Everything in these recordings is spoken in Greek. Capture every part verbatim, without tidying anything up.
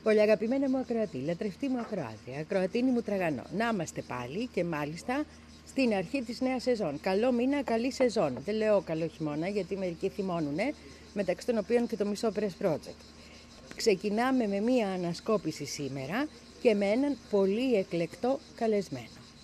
Πολύ αγαπημένη μου ακροατή, λατρευτή μου ακροάτρια, ακροατίνη μου τραγανό. Να είμαστε πάλι και μάλιστα στην αρχή της νέας σεζόν. Καλό μήνα, καλή σεζόν. Δεν λέω καλό χειμώνα γιατί μερικοί θυμώνουνε, μεταξύ των οποίων και το Μισό Press Project. Ξεκινάμε με μία ανασκόπηση σήμερα και με έναν πολύ εκλεκτό καλεσμένο.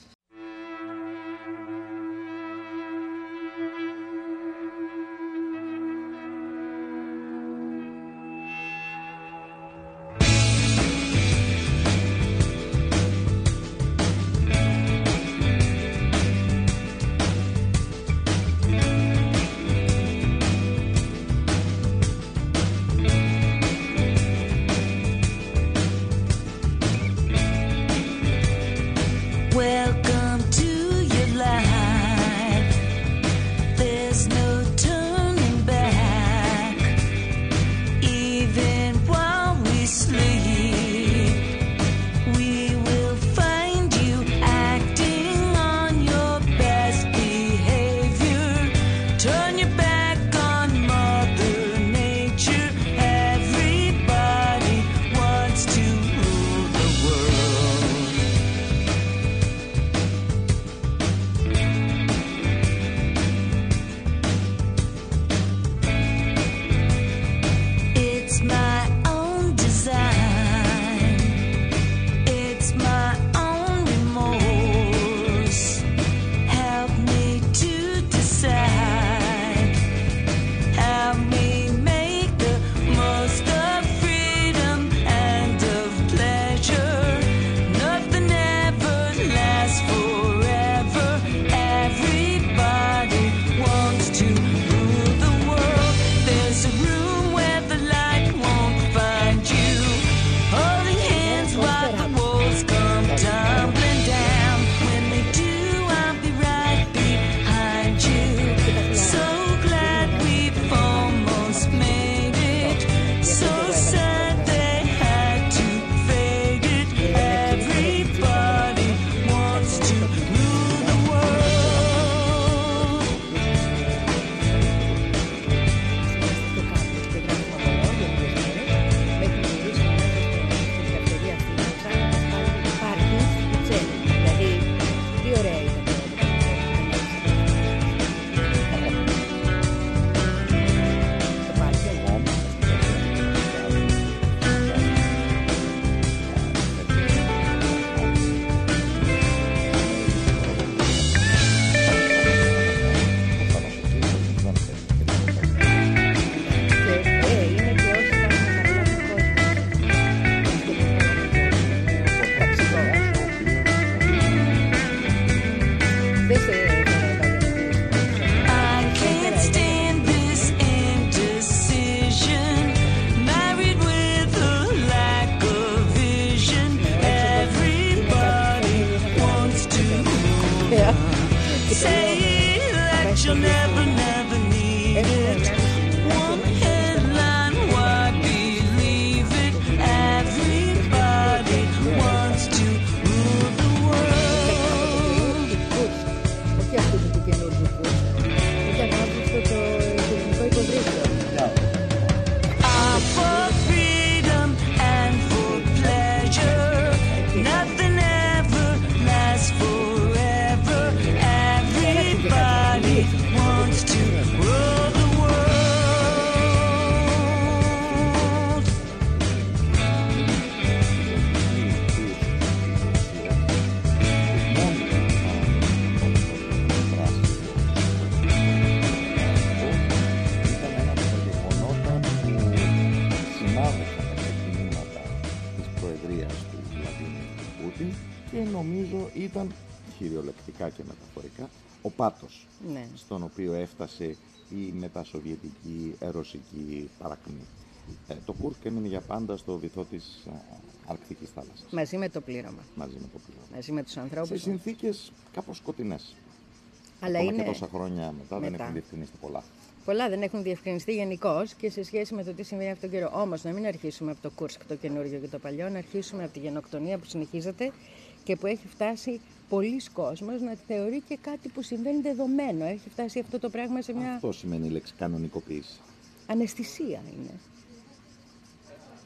Ήταν κυριολεκτικά και μεταφορικά ο πάτος, ναι, στον οποίο έφτασε η μετασοβιετική ρωσική παρακμή. Ε, το Κούρσκ έμεινε για πάντα στο βυθό της α, Αρκτικής θάλασσας. Μαζί με το πλήρωμα. Μαζί με το πλήρωμα. Μαζί με τους ανθρώπους. Σε συνθήκες κάπως σκοτεινές. Αλλά Ακόμα είναι... και τόσα χρόνια μετά, μετά δεν έχουν διευκρινιστεί πολλά. Πολλά δεν έχουν διευκρινιστεί γενικώς και σε σχέση με το τι συμβαίνει αυτόν τον καιρό. Όμως, να μην αρχίσουμε από το Κούρσκ το καινούργιο και το παλιό, να αρχίσουμε από τη γενοκτονία που συνεχίζεται και που έχει φτάσει πολλοί κόσμος να θεωρεί και κάτι που συμβαίνει δεδομένο. Έχει φτάσει αυτό το πράγμα σε μια... Αυτό σημαίνει η λέξη κανονικοποίηση. Αναισθησία είναι.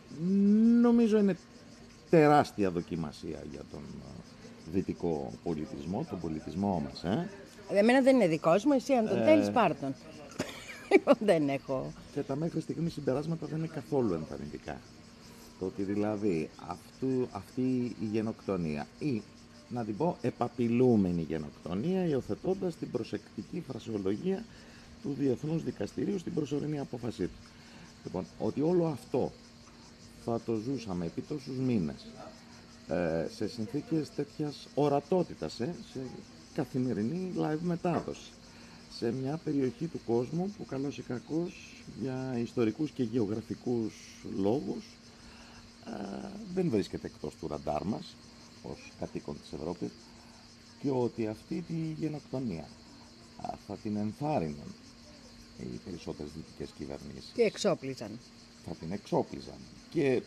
Νομίζω είναι τεράστια δοκιμασία για τον δυτικό πολιτισμό, τον πολιτισμό μας. Ε. Εμένα δεν είναι δικός μου, εσύ αν τον ε... θέλεις πάρ' τον. Δεν έχω. Και τα μέχρι στιγμή συμπεράσματα δεν είναι καθόλου ενθαρρυντικά. Το ότι δηλαδή αυτού, αυτή η γενοκτονία ή, να την πω, επαπειλούμενη γενοκτονία, υιοθετώντας την προσεκτική φρασεολογία του Διεθνούς Δικαστηρίου στην προσωρινή απόφασή του. Λοιπόν, ότι όλο αυτό θα το ζούσαμε επί τόσους μήνες, ε, σε συνθήκες τέτοιας ορατότητας, ε, σε καθημερινή live μετάδοση, σε μια περιοχή του κόσμου που καλώς ή κακώς για ιστορικούς και γεωγραφικούς λόγους ε, δεν βρίσκεται εκτός του ραντάρ μας ως κατοίκον της Ευρώπης, και ότι αυτή τη γενοκτονία ε, θα την ενθάρρυναν οι περισσότερες δυτικές κυβερνήσεις. Και εξόπλιζαν. Θα την εξόπλιζαν και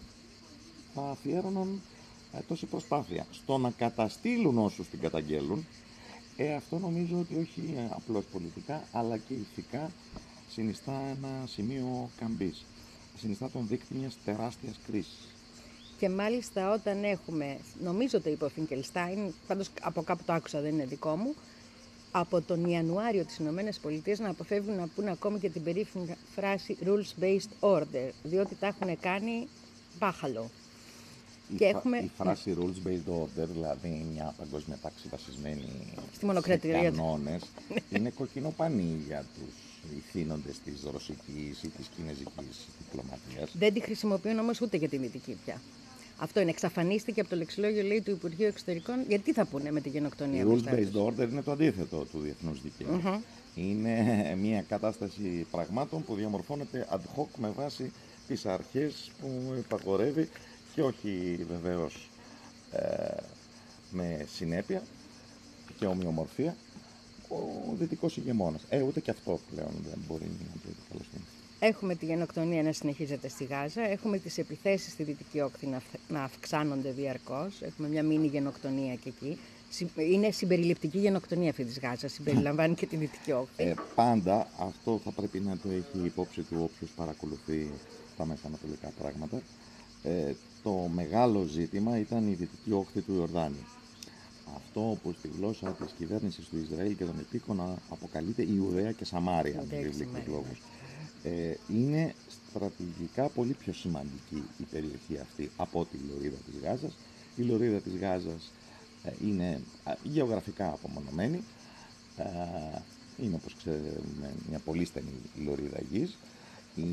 θα αφιέρωναν ε, τόση προσπάθεια στο να καταστήλουν όσους την καταγγέλουν. Ε, αυτό νομίζω ότι όχι ε, απλώς πολιτικά, αλλά και ηθικά συνιστά ένα σημείο καμπής. Συνιστά τον δείκτη μιας τεράστιας κρίσης. Και μάλιστα όταν έχουμε, νομίζω το είπε ο Φινκελστάιν, πάντως από κάπου το άκουσα, δεν είναι δικό μου, από τον Ιανουάριο της Ηνωμένες Πολιτείες να αποφεύγουν να πούν ακόμη και την περίφημη φράση rules-based order, διότι τα έχουν κάνει μπάχαλο. Η, και φα... έχουμε... η φράση rules-based order, δηλαδή μια παγκόσμια τάξη βασισμένη στη μονοκρατία σε κανόνες, είναι κοκκινό πανί για τους ηθήνοντες της ρωσικής ή της κινέζικης διπλωματίας. Δεν τη χρησιμοποιούν όμως ούτε για την δυτική πια. Αυτό είναι, εξαφανίστηκε από το λεξιλόγιο, λέει, του Υπουργείου Εξωτερικών. Γιατί θα πούνε με τη γενοκτονία. Η rules-based order είναι το αντίθετο του διεθνούς δικαίου. Mm-hmm. Είναι μια κατάσταση πραγμάτων που διαμορφώνεται ad hoc με βάση τις αρχές που υπαγορεύει και όχι βεβαίως ε, με συνέπεια και ομοιομορφία ο δυτικός ηγεμόνας. Ε, ούτε και αυτό πλέον δεν μπορεί να το επικαλεστεί. Έχουμε τη γενοκτονία να συνεχίζεται στη Γάζα, έχουμε τις επιθέσεις στη Δυτική Όχθη να, να αυξάνονται διαρκώς, έχουμε μια μίνι γενοκτονία και εκεί. Είναι συμπεριληπτική γενοκτονία αυτή της Γάζας, συμπεριλαμβάνει και τη Δυτική Όχθη. Ε, πάντα αυτό θα πρέπει να το έχει υπόψη του όποιος παρακολουθεί τα μέσα ανατολικά πράγματα. Ε, το μεγάλο ζήτημα ήταν η Δυτική Όχθη του Ιορδάνη. Αυτό που στη γλώσσα της κυβέρνησης του Ισραήλ και των επίκων αποκαλείται Ιουδαία και Σαμάρια, με βιβλικούς λόγους. Ε, είναι στρατηγικά πολύ πιο σημαντική η περιοχή αυτή από τη λωρίδα της Γάζας. Η λωρίδα της Γάζας ε, είναι ε, γεωγραφικά απομονωμένη, ε, είναι, όπως ξέρετε, μια πολύ στενή λωρίδα γης. Η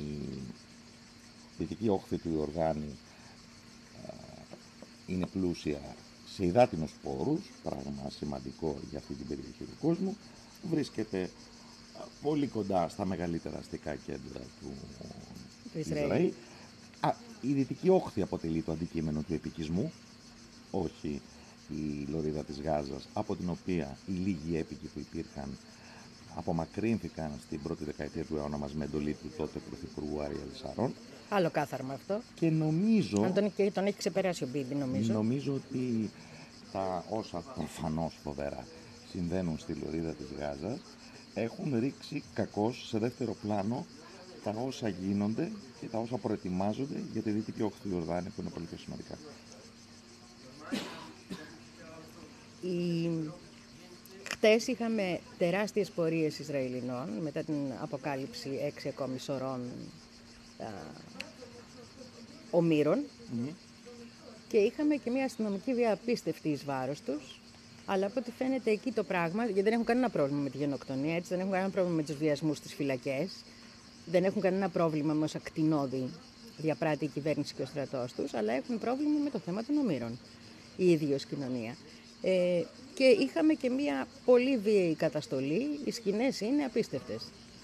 Δυτική Όχθη του Ιορδάνη ε, είναι πλούσια σε υδάτινους πόρους, πράγμα σημαντικό για αυτή την περιοχή του κόσμου. Βρίσκεται πολύ κοντά στα μεγαλύτερα αστικά κέντρα του Ισραήλ. Α, η Δυτική Όχθη αποτελεί το αντικείμενο του επικισμού, όχι η λωρίδα της Γάζας, από την οποία οι λίγοι έπικοι που υπήρχαν απομακρύνθηκαν στην πρώτη δεκαετία του αιώνα μας με εντολή του τότε Πρωθυπουργού Άριελ Σαρών. Άλλο κάθαρμα αυτό. Και νομίζω... Αν τον, και τον έχει ξεπεράσει ο Μπίδη, νομίζω. Νομίζω ότι τα όσα προφανώς φοβερά συμβαίνουν στη λωρίδα της Γάζας έχουν ρίξει κακώς σε δεύτερο πλάνο τα όσα γίνονται και τα όσα προετοιμάζονται για τη Δυτική Όχθη του Ιορδάνη, που είναι πολύ πιο σημαντικά. Η... Χτες είχαμε τεράστιες πορείες Ισραηλινών μετά την αποκάλυψη έξι ακόμη σωρών α, ομήρων mm-hmm. και είχαμε και μια αστυνομική βία απίστευτη εις βάρος τους. Αλλά από ό,τι φαίνεται εκεί το πράγμα, γιατί δεν έχουν κανένα πρόβλημα με τη γενοκτονία, έτσι, δεν έχουν κανένα πρόβλημα με τους βιασμούς στις φυλακές, δεν έχουν κανένα πρόβλημα με όσα κτηνόδη διαπράττει η κυβέρνηση και ο στρατός τους, αλλά έχουν πρόβλημα με το θέμα των ομήρων, η ίδια ως κοινωνία. Ε, και είχαμε και μια πολύ βίαιη καταστολή, οι σκηνές είναι απίστευτες.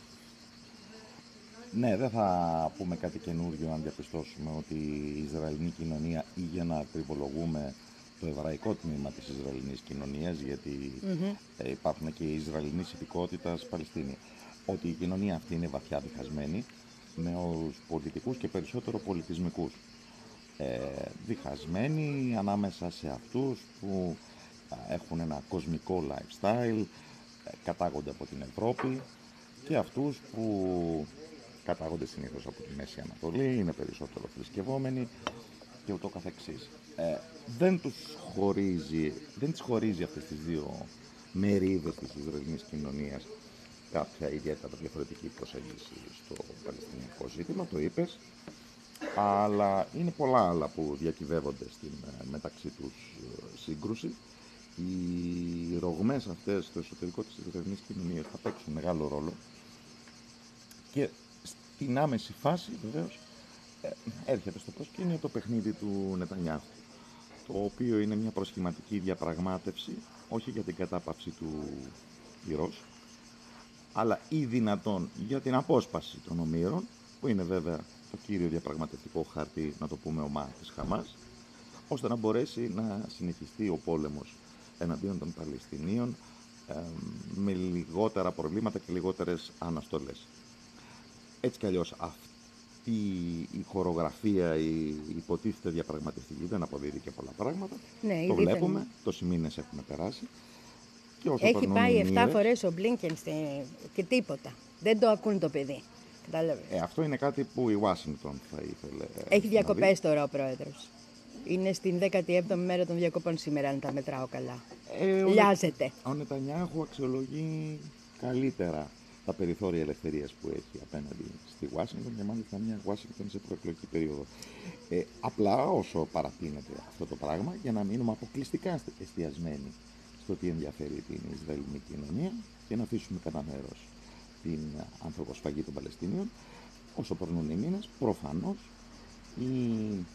Ναι, δεν θα πούμε κάτι καινούργιο αν διαπιστώσουμε ότι η Ισραηλινή κοινωνία, ή για να τριβολογούμε το εβραϊκό τμήμα της Ισραηλινής κοινωνίας, γιατί mm-hmm. ε, υπάρχουν και οι Ισραηλινής υπηκότητας Παλαιστίνη, ότι η κοινωνία αυτή είναι βαθιά διχασμένη με όρους πολιτικούς και περισσότερο πολιτισμικούς. Ε, διχασμένη ανάμεσα σε αυτούς που ε, έχουν ένα κοσμικό lifestyle, ε, κατάγονται από την Ευρώπη, και αυτούς που κατάγονται συνήθως από τη Μέση Ανατολή, είναι περισσότερο θρησκευόμενοι και ούτω καθεξής. Ε, δεν τους χωρίζει, δεν τις χωρίζει αυτές τις δύο μερίδες της Ισραηλινής κοινωνίας κάποια ιδιαίτερα διαφορετική προσέγγιση στο παλαιστινιακό ζήτημα, το είπες, αλλά είναι πολλά άλλα που διακυβεύονται στην μεταξύ τους σύγκρουση. Οι ρογμές αυτές στο εσωτερικό της Ισραηλινής κοινωνίας θα παίξουν μεγάλο ρόλο και στην άμεση φάση βεβαίως έρχεται στο προσκήνιο το παιχνίδι του Νετανιάχου, το οποίο είναι μια προσχηματική διαπραγμάτευση, όχι για την κατάπαυση του πυρός, αλλά ή δυνατόν για την απόσπαση των ομήρων, που είναι βέβαια το κύριο διαπραγματευτικό χαρτί, να το πούμε, ομά της Χαμάς, ώστε να μπορέσει να συνεχιστεί ο πόλεμος εναντίον των Παλαιστινίων ε, με λιγότερα προβλήματα και λιγότερες αναστολές. Έτσι κι αλλιώς αυτή η χορογραφία, η υποτίθεται διαπραγματευτική, δεν αποδίδει και πολλά πράγματα. Ναι, το βλέπουμε, δεν... τόσοι μήνες έχουμε περάσει. Και όσο έχει πάει εφτά μοίρες, φορές ο Μπλίνκεν στη... και τίποτα. Δεν το ακούν το παιδί. Ε, αυτό είναι κάτι που η Ουάσιγκτον θα ήθελε. Έχει διακοπές τώρα ο πρόεδρος. Είναι στην δέκατη έβδομη μέρα των διακοπών σήμερα, αν τα μετράω καλά. Ε, Λιάζεται. Ο Νετανιάχου αξιολογεί καλύτερα τα περιθώρια ελευθερίας που έχει απέναντι στη Ουάσιγκτον και μάλιστα μια Ουάσιγκτον σε προεκλογική περίοδο. Ε, απλά όσο παρατείνεται αυτό το πράγμα, για να μείνουμε αποκλειστικά εστιασμένοι στο τι ενδιαφέρει την Ισραηλινή κοινωνία και να αφήσουμε κατά μέρος την ανθρωποσφαγή των Παλαιστινίων, όσο περνούν οι μήνες, προφανώς η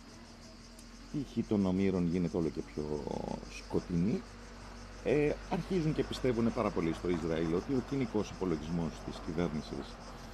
τύχη των ομήρων γίνεται όλο και πιο σκοτεινή. Ε, αρχίζουν και πιστεύουν πάρα πολύ στο Ισραήλ ότι ο κοινικός υπολογισμός της κυβέρνησης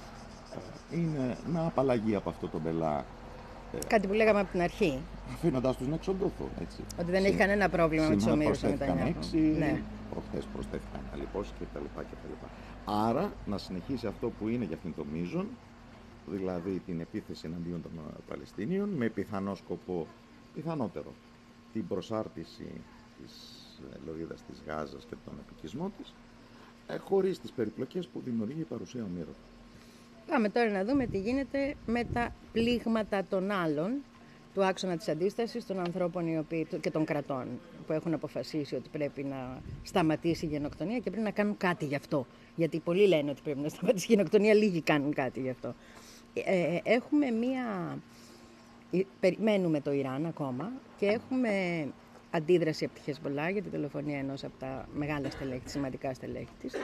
ε, είναι να απαλλαγεί από αυτό το μπελά. Ε, Κάτι που λέγαμε από την αρχή. Αφήνοντας τους να εξοντωθούν, έτσι. Ότι δεν έχει κανένα πρόβλημα με τους ομήρους. Σήμερα προσθέθηκαν έξι, ναι. Προχθές προσθέθηκαν άλλοι κτλ. Άρα να συνεχίσει αυτό που είναι για αυτήν το μείζον, δηλαδή την επίθεση εναντίον των Παλαιστινίων, με πιθανό σκοπό, πιθανότερο, την προσάρτηση της λωρίδας της Γάζας και τον επικισμό της, ε, χωρίς τις περιπλοκές που δημιουργεί η παρουσία ομήρων. Πάμε τώρα να δούμε τι γίνεται με τα πλήγματα των άλλων, του άξονα της αντίστασης, των ανθρώπων οι οποίοι, και των κρατών που έχουν αποφασίσει ότι πρέπει να σταματήσει η γενοκτονία και πρέπει να κάνουν κάτι γι' αυτό. Γιατί πολλοί λένε ότι πρέπει να σταματήσει η γενοκτονία, λίγοι κάνουν κάτι γι' αυτό. Ε, έχουμε μία... Περιμένουμε το Ιράν ακόμα και έχουμε αντίδραση από τη Χεσμολάχ για τη δολοφονία ενός από τα μεγάλα στελέχη, σημαντικά στελέχη της.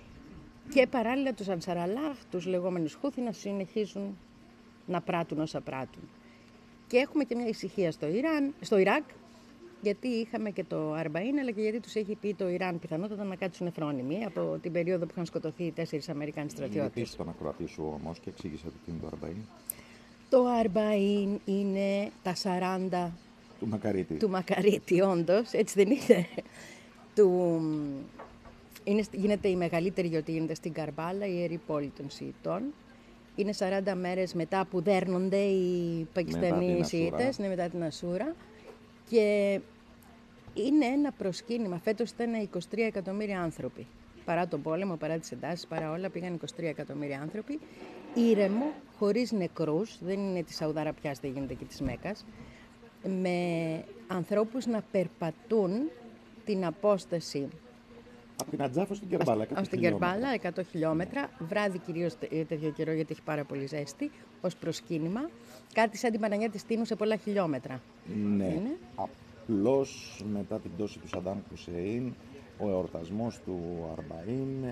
Και παράλληλα τους Ανσαραλάχ, τους λεγόμενους Χούθι, να συνεχίζουν να πράττουν όσα πράττουν. Και έχουμε και μια ησυχία στο, Ιράν, στο Ιράκ, γιατί είχαμε και το Αρμπαΐν, αλλά και γιατί τους έχει πει το Ιράν πιθανότατα να κάτσουν φρόνιμοι από την περίοδο που είχαν σκοτωθεί οι τέσσερις Αμερικάνοι στρατιώτες. Επίσης τον ακροατή σου όμως και εξήγησε τι είναι το Αρμπαΐν. Το Αρμπαΐν είναι τα σαράντα του Μακαρίτη. Του Μακαρίτη, όντως, έτσι δεν είναι. του... είναι. Γίνεται η μεγαλύτερη γιορτή, γίνεται στην Καρμπάλα, η ιερή πόλη των Σιητών. Είναι σαράντα μέρες μετά που δέρνονται οι Πακιστανοί Σιήτες, ναι, μετά την Ασούρα. Και είναι ένα προσκύνημα. Φέτος ήταν είκοσι τρία εκατομμύρια άνθρωποι. Παρά τον πόλεμο, παρά τις εντάσεις, παρά όλα, πήγαν είκοσι τρία εκατομμύρια άνθρωποι. Ήρεμο, χωρίς νεκρούς, δεν είναι της Σαουδαραπιάς, δεν γίνεται και της Μέκας, με ανθρώπους να περπατούν την απόσταση από την Ατζάφα στην Κερμπάλα, εκατό στην Κερμπάλα, εκατό χιλιόμετρα, βράδυ κυρίως τέτοιο καιρό γιατί έχει πάρα πολύ ζέστη, ως προσκύνημα, κάτι σαν την Παναγιά της Τίνου σε πολλά χιλιόμετρα. Ναι, είναι. Απλώς μετά την πτώση του Σαντάμ Χουσέιν, ο εορτασμός του Αρμπαΐν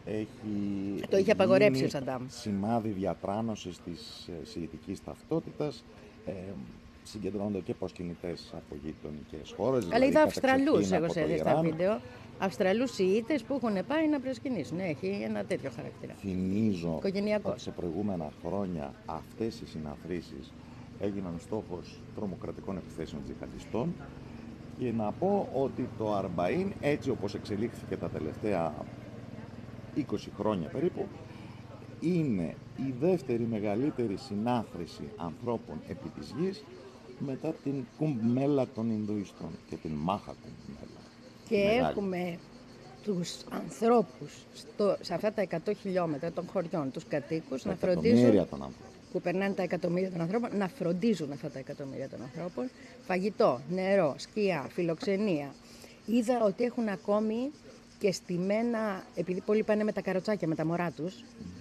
έχει το είχε απαγορέψει ο Σαντάμ. Σημάδι διατράνωσης της σιητικής ταυτότητας. Ε, συγκεντρώνονται και προσκυνητές από γειτονικές χώρες. Αλλά είδα Αυστραλούς, εγώ σε είδα στα βίντεο. Αυστραλούς Σιήτες που έχουν πάει να προσκυνήσουν. Ναι, έχει ένα τέτοιο χαρακτήρα. Θυμίζω ότι σε προηγούμενα χρόνια αυτές οι συναθρήσεις έγιναν στόχος τρομοκρατικών επιθέσεων τζιχαντιστών. Και να πω ότι το Αρμπαΐν, έτσι όπως εξελίχθηκε τα τελευταία είκοσι χρόνια περίπου, είναι η δεύτερη μεγαλύτερη συνάθρηση ανθρώπων επί της γης μετά την Κουμπ Μέλα των Ινδουιστών και την Μάχα Κουμπ Μέλα. Και μεγάλη. Έχουμε τους ανθρώπους στο, σε αυτά τα εκατό χιλιόμετρα των χωριών, τους κατοίκους, τα να φροντίζουν, των που περνάνε τα εκατομμύρια των ανθρώπων, να φροντίζουν αυτά τα εκατομμύρια των ανθρώπων, φαγητό, νερό, σκιά, φιλοξενία. Είδα ότι έχουν ακόμη και στημένα, επειδή πολλοί πάνε με τα καροτσάκια, με τα μωρά τους,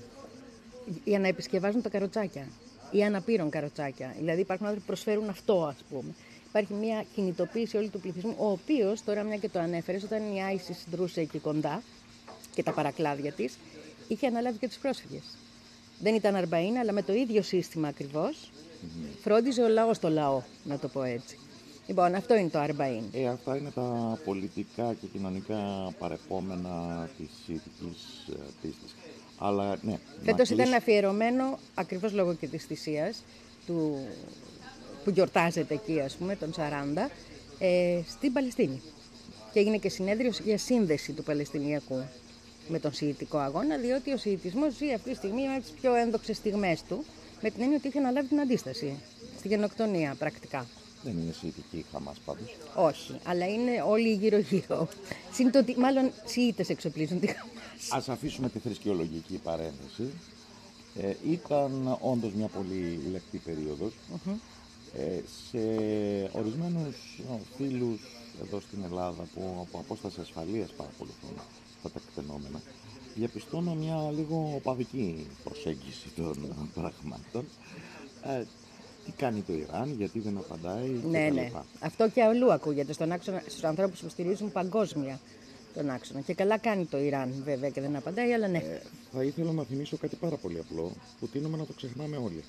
mm. για να επισκευάζουν τα καροτσάκια ή αναπήρων καροτσάκια. Δηλαδή υπάρχουν άνθρωποι που προσφέρουν αυτό, ας πούμε. Υπάρχει μια κινητοποίηση όλου του πληθυσμού, ο οποίος, τώρα μια και το ανέφερες, όταν η ISIS δρούσε εκεί κοντά και τα παρακλάδια της, είχε αναλάβει και τους πρόσφυγες. Δεν ήταν Αρμπαΐν, αλλά με το ίδιο σύστημα ακριβώς, mm-hmm. φρόντιζε ο λαός το λαό, να το πω έτσι. Λοιπόν, αυτό είναι το Αρμπαΐν. Ε, αυτά είναι τα πολιτικά και κοινωνικά παρεπόμενα της Σιητικής πίστης. Αλλά, ναι, φέτος ήταν αφιερωμένο, ακριβώς λόγω και της θυσίας, του... που γιορτάζεται εκεί, ας πούμε, τον σαράντα, ε, στην Παλαιστίνη. Και έγινε και συνέδριο για σύνδεση του Παλαιστινιακού με τον Σιητικό αγώνα, διότι ο Σιητισμός ζει αυτή τη στιγμή με τις πιο ένδοξες στιγμές του, με την έννοια ότι είχε αναλάβει την αντίσταση, στη γενοκτονία πρακτικά. Δεν είναι Σιητική η Χαμάς πάντως. Όχι, αλλά είναι όλοι γύρω-γύρω. Συντοτι... Μάλλον Σιήτες εξοπλίζουν τη Χαμάς. Ας αφήσουμε τη θρησκεολογική παρένθεση. Ε, ήταν όντως μια πολύ λεπτή περίοδος. Mm-hmm. Ε, σε ορισμένους φίλους εδώ στην Ελλάδα που από απόσταση ασφαλείας παρακολουθούν τα τεκτενόμενα, διαπιστώνω μια λίγο οπαδική προσέγγιση των πραγμάτων. Ε, τι κάνει το Ιράν, γιατί δεν απαντάει ναι, και ναι. Αυτό και αλλού ακούγεται στον άξονα, στους ανθρώπους που στηρίζουν παγκόσμια τον άξονα. Και καλά κάνει το Ιράν βέβαια και δεν απαντάει, αλλά ναι. Ε, θα ήθελα να θυμίσω κάτι πάρα πολύ απλό που τείνουμε να το ξεχνάμε όλοι.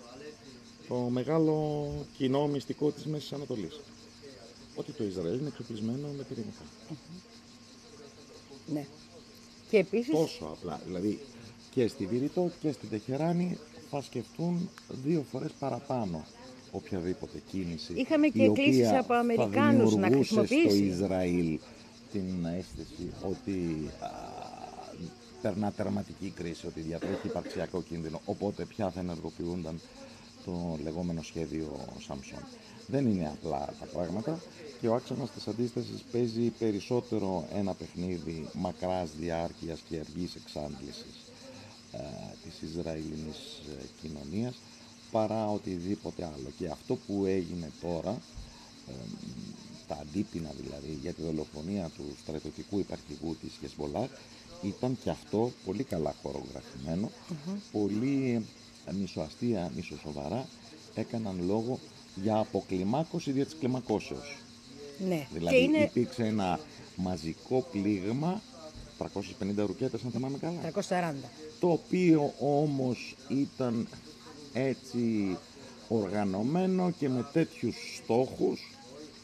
Το μεγάλο κοινό μυστικό της Μέσης Ανατολής. Ότι το Ισραήλ είναι εξοπλισμένο με πυρηνικά. Mm-hmm. Ναι. Και επίσης... Τόσο απλά. Δηλαδή και στη Βηρητό και στην Τεχεράνη θα σκεφτούν δύο φορές παραπάνω οποιαδήποτε κίνηση. Είχαμε και εκκλήσεις από Αμερικάνους να χρησιμοποιήσει στο Ισραήλ την αίσθηση ότι α, περνά τερματική κρίση, ότι διατρέχει υπαρξιακό κίνδυνο, οπότε πια θα ενεργοποιούνταν το λεγόμενο σχέδιο Σαμσόν. Δεν είναι απλά τα πράγματα και ο άξονας της αντίστασης παίζει περισσότερο ένα παιχνίδι μακράς διάρκειας και αργής εξάντλησης ε, της Ισραηλινής ε, κοινωνίας παρά οτιδήποτε άλλο. Και αυτό που έγινε τώρα, ε, τα αντίπεινα δηλαδή για τη δολοφονία του στρατιωτικού υπαρχηγού της Χεσμολάχ, ήταν και αυτό πολύ καλά χορογραφημένο, mm-hmm. πολύ μισοαστεία, μισοσοβαρά, έκαναν λόγο για αποκλιμάκωση δια της κλιμακώσεως. Ναι. Δηλαδή και είναι... υπήρξε ένα μαζικό πλήγμα, τριακόσιες πενήντα ρουκέτες αν θυμάμαι καλά, τριακόσιες σαράντα. Το οποίο όμως ήταν έτσι οργανωμένο και με τέτοιους στόχους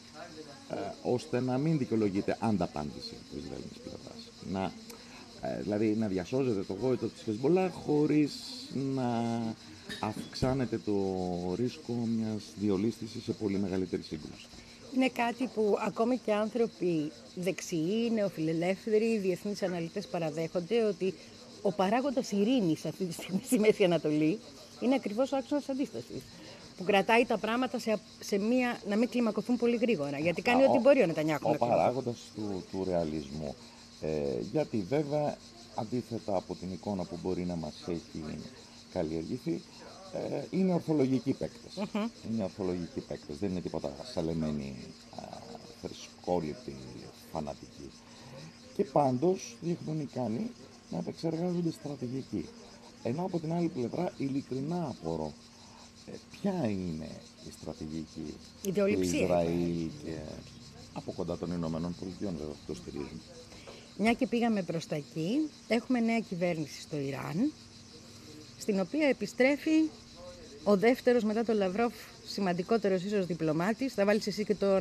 ε, ώστε να μην δικαιολογείται ανταπάντηση της Ισραηλινής πλευράς. Να, ε, δηλαδή να διασώζεται το γόητο της Χεσμολάχ χωρίς να αυξάνεται το ρίσκο μιας διολίσθησης σε πολύ μεγαλύτερη σύγκρουση. Είναι κάτι που ακόμη και άνθρωποι δεξιοί, νεοφιλελεύθεροι, διεθνείς αναλυτές παραδέχονται ότι ο παράγοντας ειρήνης αυτή τη στιγμή στη Μέση Ανατολή είναι ακριβώς ο άξονας αντίστασης. Που κρατάει τα πράγματα σε, σε μία, να μην κλιμακωθούν πολύ γρήγορα. Γιατί κάνει ό,τι μπορεί ο Νετανιάχου. Ο παράγοντας του, του ρεαλισμού. Ε, γιατί βέβαια, αντίθετα από την εικόνα που μπορεί να μας έχει καλλιεργηθεί, ε, είναι ορθολογικοί παίκτες. Mm-hmm. Είναι ορθολογικοί παίκτες. Δεν είναι τίποτα σαλεμένοι, θρησκόληπτοι, φανατικοί. Και πάντως δείχνουν ικανοί να επεξεργάζονται στρατηγική. Ενώ από την άλλη πλευρά, ειλικρινά απορώ, ε, ποια είναι η στρατηγική του Ισραήλ και από κοντά των Ηνωμένων Πολιτειών, βέβαια, που το στηρίζουν. Μια και πήγαμε προς τα εκεί, έχουμε νέα κυβέρνηση στο Ιράν, στην οποία επιστρέφει ο δεύτερος μετά τον Λαυρόφ, σημαντικότερος ίσως διπλωμάτης. Θα βάλεις εσύ και τον...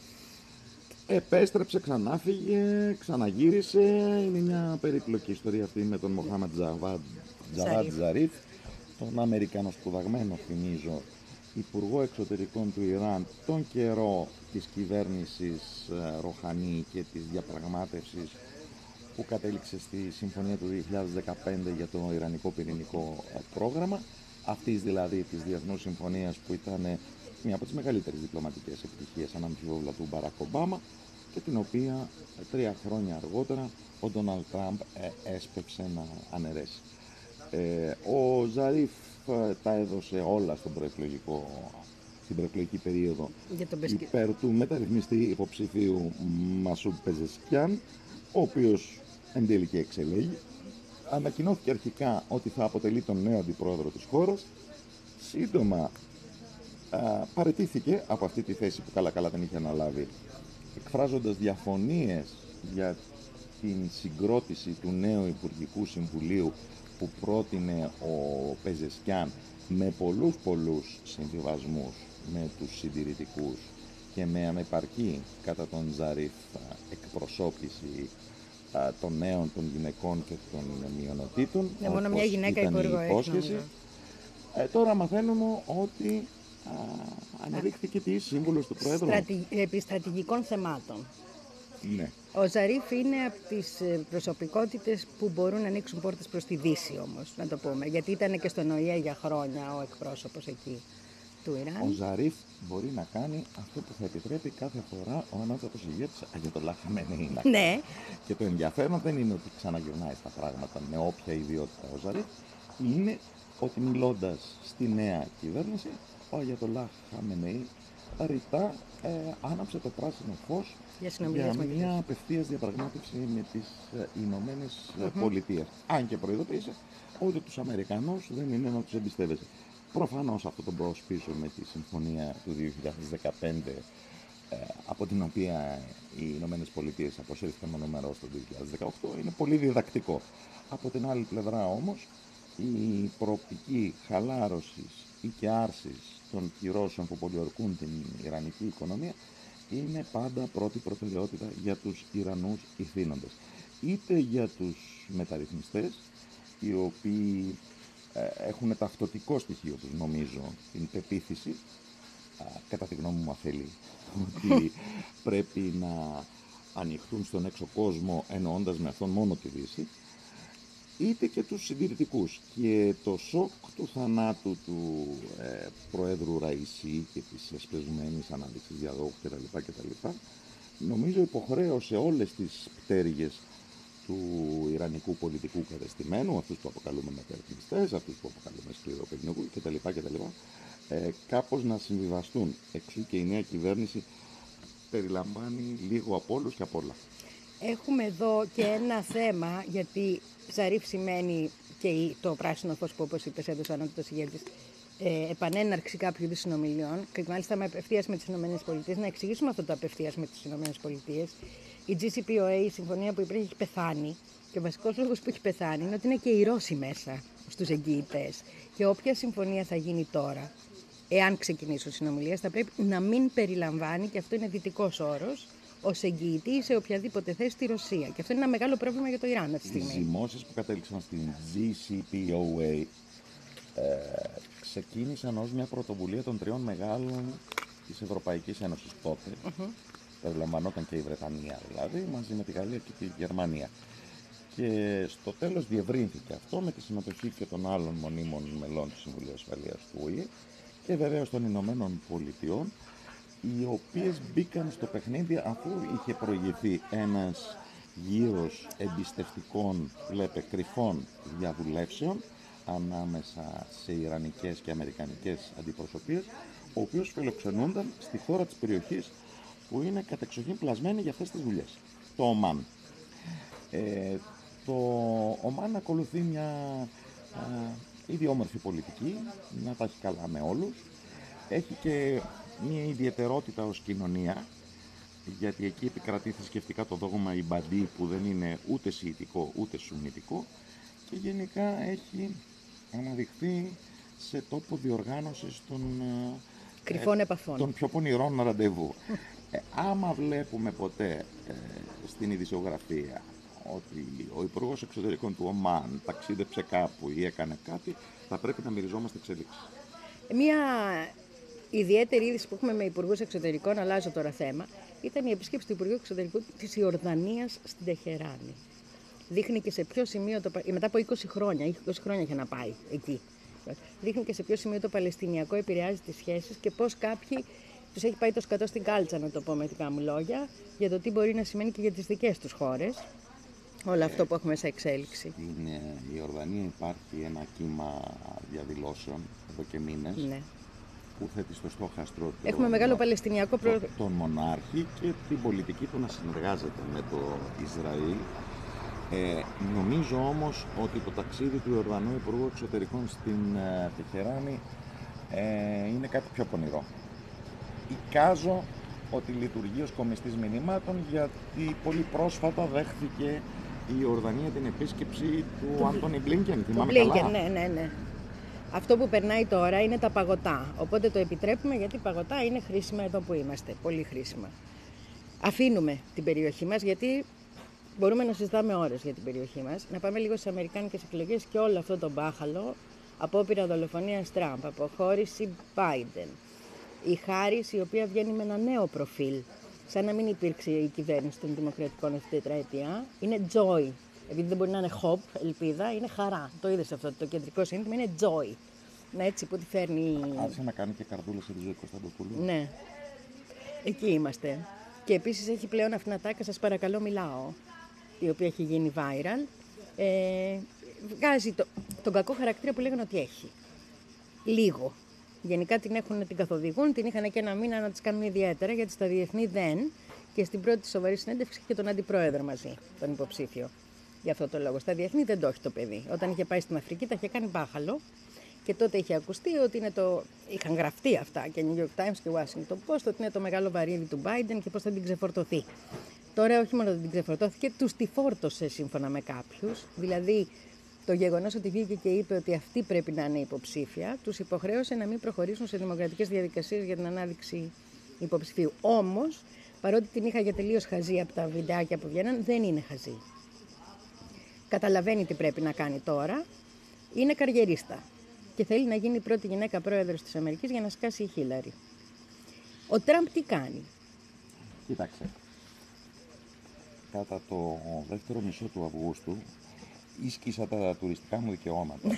Επέστρεψε, ξανάφυγε, ξαναγύρισε. Είναι μια περίπλοκη ιστορία αυτή με τον Μοχάμαντ Τζαβάντ Ζαρίφ, τον Αμερικανό σπουδαγμένο, θυμίζω, υπουργό εξωτερικών του Ιράν, τον καιρό της κυβέρνησης Ροχανί και της διαπραγμάτευσης που κατέληξε στη συμφωνία του δύο χιλιάδες δεκαπέντε για το Ιρανικό πυρηνικό πρόγραμμα, αυτής δηλαδή της διεθνούς συμφωνίας που ήταν μια από τις μεγαλύτερες διπλωματικές επιτυχίες αναμφίβολα του Μπαράκ Ομπάμα, και την οποία τρία χρόνια αργότερα ο Ντόναλντ Τραμπ ε, έσπευσε να αναιρέσει. Ε, ο Ζαρίφ ε, τα έδωσε όλα στον προεκλογικό, στην προεκλογική περίοδο υπέρ του μεταρρυθμιστή υποψηφίου Μασούντ Πεζεσκιάν, ο οποίος εν τέλει και εξελέγει. Ανακοινώθηκε αρχικά ότι θα αποτελεί τον νέο αντιπρόεδρο της χώρας. Σύντομα α, παραιτήθηκε από αυτή τη θέση που καλά καλά δεν είχε αναλάβει, εκφράζοντας διαφωνίες για την συγκρότηση του νέου Υπουργικού Συμβουλίου που πρότεινε ο Πεζεσκιάν με πολλούς πολλούς συμβιβασμούς με τους συντηρητικούς και με ανεπαρκή κατά τον Ζαρίφ εκπροσώπηση α, των νέων, των γυναικών και των μειονοτήτων. Ναι, μόνο μια γυναίκα υπουργό υπόσχεση. Ε, τώρα μαθαίνουμε ότι α, αναδείχθηκε τη σύμβουλος του Πρόεδρου. Στρατη... Επί στρατηγικών θεμάτων. Ναι. Ο Ζαρίφ είναι από τις προσωπικότητες που μπορούν να ανοίξουν πόρτες προς τη Δύση όμως, να το πούμε. Γιατί ήταν και στον Ο Η Ε για χρόνια ο εκπρόσωπος εκεί του Ιράν. Ο Ζαρίφ μπορεί να κάνει αυτό που θα επιτρέπει κάθε φορά ο ανώτατος ηγέτης Αγιατολάχ Χαμενεή. Ναι. Και το ενδιαφέρον δεν είναι ότι ξαναγυρνάει στα πράγματα με όποια ιδιότητα ο Ζαρίφ, είναι ότι μιλώντας στη νέα κυβέρνηση, ο Αγιατολάχ Χαμενεή ρητά ε, άναψε το πράσινο φως για, για μια απευθείας διαπραγμάτευση με τις ε, Ηνωμένες mm-hmm. Πολιτείες. Αν και προειδοποίησε ότι τους Αμερικανούς δεν είναι να τους εμπιστεύεσαι. Προφανώς αυτό το μπρος πίσω με τη συμφωνία του δύο χιλιάδες δεκαπέντε, ε, από την οποία οι Ηνωμένες Πολιτείες αποσύρθηκαν μονομερώς το δύο χιλιάδες δεκαοκτώ, είναι πολύ διδακτικό. Από την άλλη πλευρά όμως, η προοπτική χαλάρωσης ή και άρσης των κυρώσεων που πολιορκούν την ιρανική οικονομία είναι πάντα πρώτη προτεραιότητα για τους Ιρανούς ηθήνοντες. Είτε για τους μεταρρυθμιστές, οι οποίοι ε, έχουν ταυτοτικό στοιχείο τους, νομίζω, την πεποίθηση, α, κατά τη γνώμη μου αφελή, ότι πρέπει να ανοιχτούν στον έξω κόσμο εννοώντας με αυτόν μόνο τη Δύση, είτε και τους συντηρητικούς. Και το σοκ του θανάτου του ε, Προέδρου Ραΐσι και της εσπεσμένης ανάδειξης διαδόχου κτλ. κτλ. Νομίζω υποχρέωσε όλες τις πτέρυγες του ιρανικού πολιτικού κατεστημένου, αυτούς που αποκαλούμε μεταρρυθμιστές, αυτούς που αποκαλούμε σκληροπυρηνικούς κτλ. κτλ. Ε, κάπως να συμβιβαστούν. Εξού και η νέα κυβέρνηση περιλαμβάνει λίγο από όλους και από όλα. Έχουμε εδώ και ένα θέμα, γιατί Ζαρίφ σημαίνει και το πράσινο φως που, όπως είπες, έδωσε ο ανώτατος ηγέτης, ε, επανέναρξη κάποιου είδους συνομιλιών και μάλιστα με απευθείας με τις ΗΠΑ. Να εξηγήσουμε αυτό το απευθείας με τις ΗΠΑ. Η τζι σι πι ο έι, η συμφωνία που υπήρχε, έχει πεθάνει και ο βασικός λόγος που έχει πεθάνει είναι ότι είναι και οι Ρώσοι μέσα στους εγγυητές. Και όποια συμφωνία θα γίνει τώρα, εάν ξεκινήσουν συνομιλίες, θα πρέπει να μην περιλαμβάνει, και αυτό είναι δυτικός όρος, ως εγγυητή σε οποιαδήποτε θέση στη Ρωσία. Και αυτό είναι ένα μεγάλο πρόβλημα για το Ιράν αυτή τη στιγμή. Οι ζυμώσεις που κατέληξαν στην τζι σι πι ο έι ε, ξεκίνησαν ως μια πρωτοβουλία των τριών μεγάλων της Ευρωπαϊκής Ένωσης τότε. Uh-huh. Περιλαμβανόταν και η Βρετανία δηλαδή, μαζί με τη Γαλλία και τη Γερμανία. Και στο τέλος διευρύνθηκε αυτό με τη συμμετοχή και των άλλων μονίμων μελών του Συμβουλίου Ασφαλείας του Ο Η Ε και βεβαίως των Ηνωμένων Πολιτειών, οι οποίες μπήκαν στο παιχνίδι αφού είχε προηγηθεί ένας γύρος εμπιστευτικών, βλέπε, κρυφών διαβουλεύσεων ανάμεσα σε ιρανικές και αμερικανικές αντιπροσωπείες, ο οποίος φιλοξενούνταν στη χώρα της περιοχής που είναι κατεξοχήν πλασμένη για αυτές τις δουλειές, το Ομάν. Ε, το Ομάν ακολουθεί μια α, ιδιόμορφη πολιτική, να τα έχει καλά με όλους. Έχει και μια ιδιαιτερότητα ως κοινωνία, γιατί εκεί επικρατεί θρησκευτικά το δόγμα Ιμπαντί, που δεν είναι ούτε σιητικό ούτε σουννιτικό, και γενικά έχει αναδειχθεί σε τόπο διοργάνωσης των κρυφών επαφών, των πιο πονηρών ραντεβού. ε, άμα βλέπουμε ποτέ ε, στην ειδησιογραφία ότι ο Υπουργός Εξωτερικών του Ομάν ταξίδεψε κάπου ή έκανε κάτι, θα πρέπει να μυριζόμαστε εξελίξεις. Μια ιδιαίτερη είδηση που έχουμε με υπουργούς εξωτερικών, αλλάζω τώρα θέμα, ήταν η επίσκεψη του Υπουργού Εξωτερικού της Ιορδανίας στην Τεχεράνη. Δείχνει και σε ποιο σημείο, το, μετά από είκοσι χρόνια, είκοσι χρόνια είχε να πάει εκεί, δείχνει και σε ποιο σημείο το Παλαιστινιακό επηρεάζει τις σχέσεις και πώς κάποιοι τους έχει πάει το σκατό στην κάλτσα, να το πω με δικά μου λόγια, για το τι μπορεί να σημαίνει και για τις δικές τους χώρες. Όλο αυτό που έχουμε σε εξέλιξη. Στην Ιορδανία υπάρχει ένα κύμα διαδηλώσεων εδώ και μήνες, ναι, που θέτει στο στόχαστρο Έχουμε τον, μεγάλο παλαιστινιακό προ... τον, τον μονάρχη και την πολιτική του να συνεργάζεται με το Ισραήλ. Ε, νομίζω όμως ότι το ταξίδι του Ιορδανού Υπουργού Εξωτερικών στην ε, Τεχεράνη ε, είναι κάτι πιο πονηρό. Εικάζω ότι λειτουργεί ως κομιστής μηνυμάτων, γιατί πολύ πρόσφατα δέχθηκε η Ιορδανία την επίσκεψη του, του Άντονι Μπλίνκεν. Θυμάμαι καλά. Ναι, ναι, ναι. Αυτό που περνάει τώρα είναι τα παγωτά. Οπότε το επιτρέπουμε, γιατί η παγωτά είναι χρήσιμα εδώ που είμαστε. Πολύ χρήσιμα. Αφήνουμε την περιοχή μας, γιατί μπορούμε να συζητάμε ώρες για την περιοχή μας. Να πάμε λίγο στις αμερικάνικες εκλογές και όλο αυτό το μπάχαλο. Απόπειρα δολοφονίας Τραμπ, αποχώρηση Biden. Η Χάρις, η οποία βγαίνει με ένα νέο προφίλ, σαν να μην υπήρξε η κυβέρνηση των Δημοκρατικών αυτή την τετραετία. Είναι joy. Επειδή δεν μπορεί να είναι hope, ελπίδα, είναι χαρά. Το είδες αυτό, το κεντρικό σύνθημα είναι joy. Να, έτσι που τη φέρνει. Άρχισε να κάνει και καρδούλα σε Ριζό Κωνσταντοπούλου. Ναι. Εκεί είμαστε. Και επίσης έχει πλέον αυτήν την ατάκα, σας παρακαλώ μιλάω, η οποία έχει γίνει viral. Ε, βγάζει το, τον κακό χαρακτήρα που λέγανε ότι έχει. Λίγο. Γενικά την έχουν, την καθοδηγούν, την είχαν και ένα μήνα να τις κάνουν ιδιαίτερα, γιατί στα διεθνή δεν. Και στην πρώτη σοβαρή συνέντευξη είχε και τον αντιπρόεδρο μαζί, τον υποψήφιο. Για αυτό το λόγο. Στα διεθνή δεν το έχει το παιδί. Όταν είχε πάει στην Αφρική, τα είχε κάνει μπάχαλο. Και τότε είχε ακουστεί ότι είναι το. Είχαν γραφτεί αυτά και New York Times και Washington Post, ότι είναι το μεγάλο βαρύδι του Biden και πώς θα την ξεφορτωθεί. Τώρα όχι μόνο ότι την ξεφορτώθηκε, τους τη φόρτωσε σύμφωνα με κάποιους. Δηλαδή, το γεγονός ότι βγήκε και είπε ότι αυτή πρέπει να είναι υποψήφια, τους υποχρέωσε να μην προχωρήσουν σε δημοκρατικές διαδικασίες για την ανάδειξη υποψηφίου. Όμως, παρότι την είχα για τελείως χαζή από τα βιντεάκια που βγαίναν, δεν είναι χαζή. Καταλαβαίνει τι πρέπει να κάνει τώρα. Είναι καριερίστα. Και θέλει να γίνει η πρώτη γυναίκα πρόεδρος της Αμερικής για να σκάσει η Χίλαρη. Ο Τραμπ τι κάνει? Κοίταξε. Κατά το δεύτερο μισό του Αυγούστου ίσκησα τα τουριστικά μου δικαιώματα.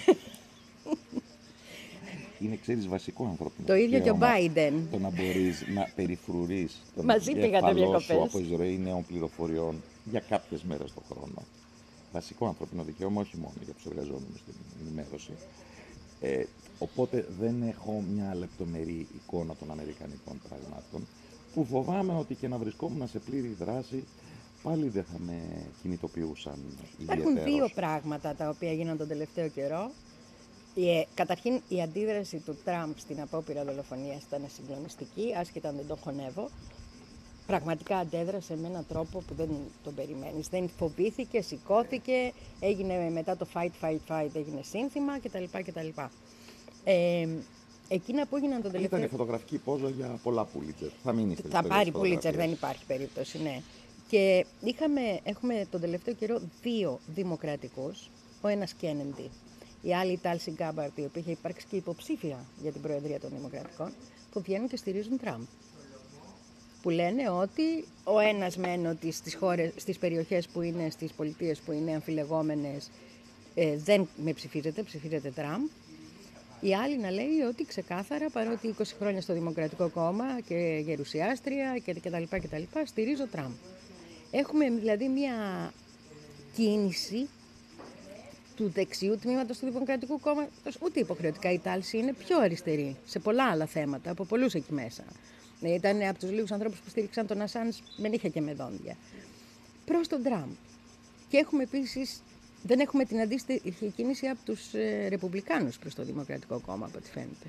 Είναι, ξέρεις, βασικό ανθρώπινο. Το ίδιο και ο Biden. Το να μπορείς να περιφρουρείς τον εγκέφαλό σου από εισρωή νέων πληροφοριών για κάποιες μέρες το χρόνο. Βασικό ανθρώπινο δικαίωμα, όχι μόνο για τους εργαζόμενους στην ενημέρωση. Ε, οπότε δεν έχω μια λεπτομερή εικόνα των αμερικανικών πραγμάτων, που φοβάμαι ότι και να βρισκόμουν σε πλήρη δράση πάλι δεν θα με κινητοποιούσαν ιδιαίτερως. Υπάρχουν δύο πράγματα τα οποία γίνονται τον τελευταίο καιρό. Ε, καταρχήν, η αντίδραση του Τραμπ στην απόπειρα δολοφονίας ήταν συγκλονιστική, άσχετα αν δεν τον χωνεύω. Πραγματικά αντέδρασε με έναν τρόπο που δεν τον περιμένεις. Δεν φοβήθηκε, σηκώθηκε, έγινε μετά το fight, fight, fight, έγινε σύνθημα κτλ. κτλ. Ε, εκείνα που έγιναν τον τελευταίο... Ήταν φωτογραφική πόζα για πολλά Πούλιτσερ. Θα μείνει στην Θα πάρει Πούλιτσερ, δεν υπάρχει περίπτωση, ναι. Και είχαμε, έχουμε τον τελευταίο καιρό δύο δημοκρατικούς, ο ένας Κέννεντι, η άλλη η Τάλσι Γκάμπαρτ, η οποία είχε υπάρξει και υποψήφια για την Προεδρία των Δημοκρατικών, που βγαίνουν και στηρίζουν Τραμπ. Που λένε ότι ο ένας μένει ότι στις, χώρες, στις περιοχές που είναι, στις πολιτείες που είναι αμφιλεγόμενες, ε, δεν με ψηφίζεται, ψηφίζεται Τραμπ. Η άλλη να λέει ότι ξεκάθαρα, παρότι είκοσι χρόνια στο Δημοκρατικό Κόμμα και γερουσιάστρια και τα λοιπά και τα λοιπά, στηρίζω Τραμπ. Έχουμε δηλαδή μια κίνηση του δεξιού τμήματος του Δημοκρατικού Κόμματος, ούτε υποχρεωτικά η Τάλση είναι πιο αριστερή σε πολλά άλλα θέματα, από πολλούς εκεί μέσα. Ήταν από τους λίγους ανθρώπους που στήριξαν τον Ασάνς με νύχια και με δόντια. Προς τον Τραμπ. Και έχουμε επίσης, δεν έχουμε την αντίστοιχη κίνηση από τους ε, Ρεπουμπλικάνους προς το Δημοκρατικό Κόμμα, από ό,τι φαίνεται.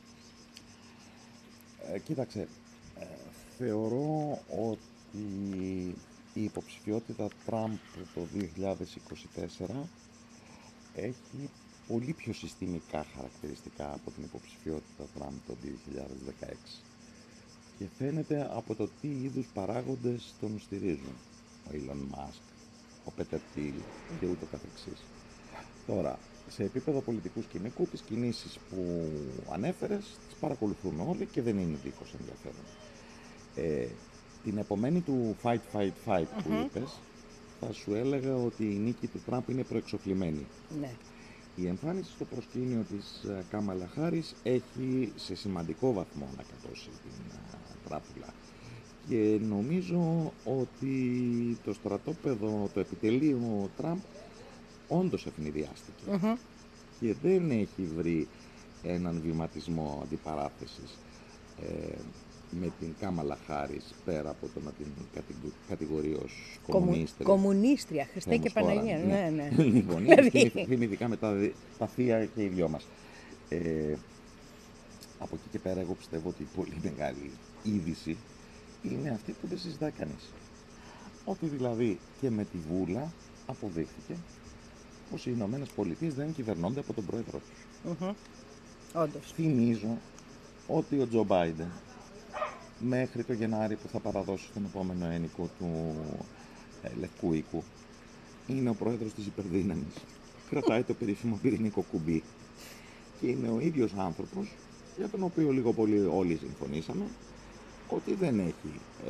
Ε, κοίταξε, ε, θεωρώ ότι η υποψηφιότητα Τραμπ το δύο χιλιάδες είκοσι τέσσερα έχει πολύ πιο συστημικά χαρακτηριστικά από την υποψηφιότητα Τραμπ το δύο χιλιάδες δεκαέξι. Και φαίνεται από το τι είδους παράγοντες τον στηρίζουν. Ο Elon Musk, ο Peter Thiel και ούτω καθεξής. Τώρα, σε επίπεδο πολιτικού σκηνικού, τις κινήσεις που ανέφερες τις παρακολουθούν όλοι και δεν είναι δίχως ενδιαφέρον. Ε, την επομένη του fight, fight, fight που uh-huh. είπες, θα σου έλεγα ότι η νίκη του Τραμπ είναι προεξοφλημένη. Ναι. Η εμφάνιση στο προσκήνιο της Κάμαλα Χάρις έχει σε σημαντικό βαθμό ανακατώσει την τράπουλα. Και νομίζω ότι το στρατόπεδο, το επιτελείο Τραμπ όντως ευνηδιάστηκε. Mm-hmm. Και δεν έχει βρει έναν βηματισμό αντιπαράθεσης ε, με την Κάμαλα Χάρις, πέρα από το να την κατηγορεί ως κομμουνίστρια. Κομμουνίστρια, Χριστέ και Παναγία. Ναι, ναι. Λοιπόν, είναι θυμηθικά με τα, τα θεία και οι δυο μας. Ε, από εκεί και πέρα, εγώ πιστεύω ότι η πολύ μεγάλη είδηση είναι αυτή που δεν συζητάει κανείς. Ότι δηλαδή και με τη Βούλα αποδείχθηκε πως οι Ηνωμένες Πολιτείες δεν κυβερνώνται από τον πρόεδρό τους. Mm-hmm. Όντως. Θυμίζω ότι ο Τζο Μπάιντεν μέχρι το Γενάρη που θα παραδώσει στον επόμενο ένικο του ε, Λευκού Οίκου είναι ο πρόεδρος της υπερδύναμης. Κρατάει το περίφημο πυρηνικό κουμπί και είναι ο ίδιος άνθρωπος για τον οποίο λίγο πολύ όλοι συμφωνήσαμε ότι δεν έχει ε,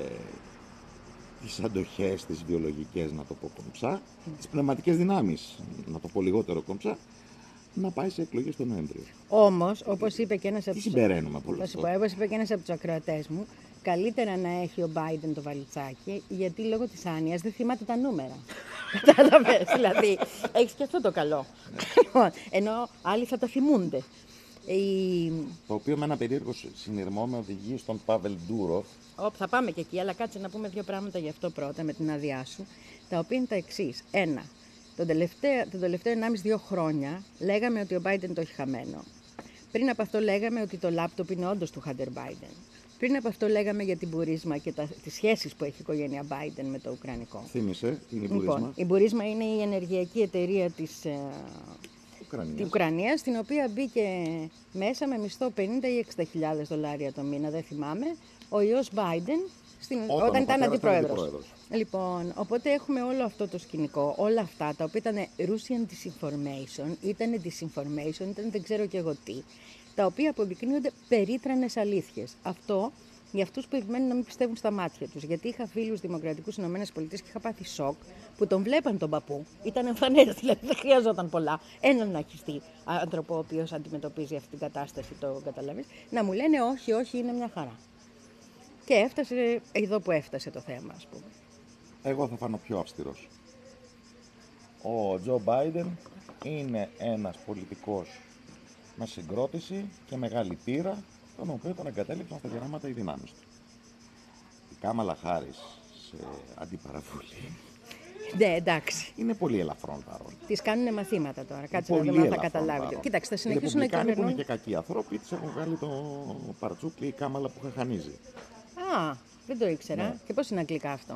τις αντοχές, τις βιολογικές, να το πω κομψά, τις πνευματικές δυνάμεις, να το πω λιγότερο κομψά, να πάει σε εκλογές τον Νοέμβριο. Όμως, όπως είπε και ένας από, τους... από τους ακροατές μου, καλύτερα να έχει ο Biden το βαλιτσάκι, γιατί λόγω της άνοιας δεν θυμάται τα νούμερα. Κατάλαβες, δηλαδή, έχεις και αυτό το καλό. Ενώ άλλοι θα τα θυμούνται. Η... Το οποίο με ένα περίεργο συνειρμό με οδηγεί στον Πάβελ Ντούροφ. Ω, θα πάμε και εκεί, αλλά κάτσε να πούμε δύο πράγματα γι' αυτό πρώτα, με την άδειά σου, τα οποία είναι τα εξής. Ένα, τον τελευταίο, τον τελευταίο ενάμιση δύο χρόνια λέγαμε ότι ο Biden το έχει χαμένο. Πριν από αυτό λέγαμε ότι το λάπτοπ είναι όντως του Hunter Biden. Πριν από αυτό λέγαμε για την Μπουρίσμα και τα, τις σχέσεις που έχει η οικογένεια Biden με το Ουκρανικό. Θύμισε, τι είναι η Μπουρίσμα. Λοιπόν, η Μπουρίσμα είναι η ενεργειακή εταιρεία της ε, Ουκρανίας. Ουκρανίας, στην οποία μπήκε μέσα με μισθό πενήντα ή εξήντα χιλιάδες δολάρια το μήνα, δεν θυμάμαι, ο ιός Biden στην, όταν, όταν ήταν αντιπρόεδρος. Λοιπόν, οπότε έχουμε όλο αυτό το σκηνικό, όλα αυτά τα οποία ήταν Russian disinformation, ήταν disinformation, ήταν δεν ξέρω και εγώ τι, τα οποία αποδεικνύονται περίτρανες αλήθειες. Αυτό για αυτούς που επιμένουν να μην πιστεύουν στα μάτια τους. Γιατί είχα φίλους δημοκρατικούς Ηνωμένες Πολιτείες και είχα πάθει σοκ που τον βλέπαν τον παππού. Ήταν εμφανές, δηλαδή δεν χρειαζόταν πολλά. Έναν αχιστή άνθρωπο ο οποίος αντιμετωπίζει αυτή την κατάσταση, το καταλαβείς, να μου λένε όχι, όχι, είναι μια χαρά. Και έφτασε εδώ που έφτασε το θέμα, ας πούμε. Εγώ θα φανώ πιο αυστηρός. Ο Τζο Μπάιντεν είναι ένας πολιτικός με συγκρότηση και μεγάλη πείρα, τον οποίο τον εγκατέλειψαν στα γεράματα οι δυνάμεις του. Η Κάμαλα Χάρις σε αντιπαραβολή. Ναι, εντάξει. Είναι πολύ ελαφρόν παρόλο. Τις κάνουν μαθήματα τώρα. Κάτσε να δούμε αν θα καταλάβει. Κοίταξε, θα συνεχίσουν να κυβερνούν. Οι που είναι και κακοί ανθρώποι, τις έχουν βγάλει το παρτσούκλι η Κάμαλα που χαχανίζει. Α, δεν το ήξερα. Ναι. Και πώς είναι αγγλικά αυτό.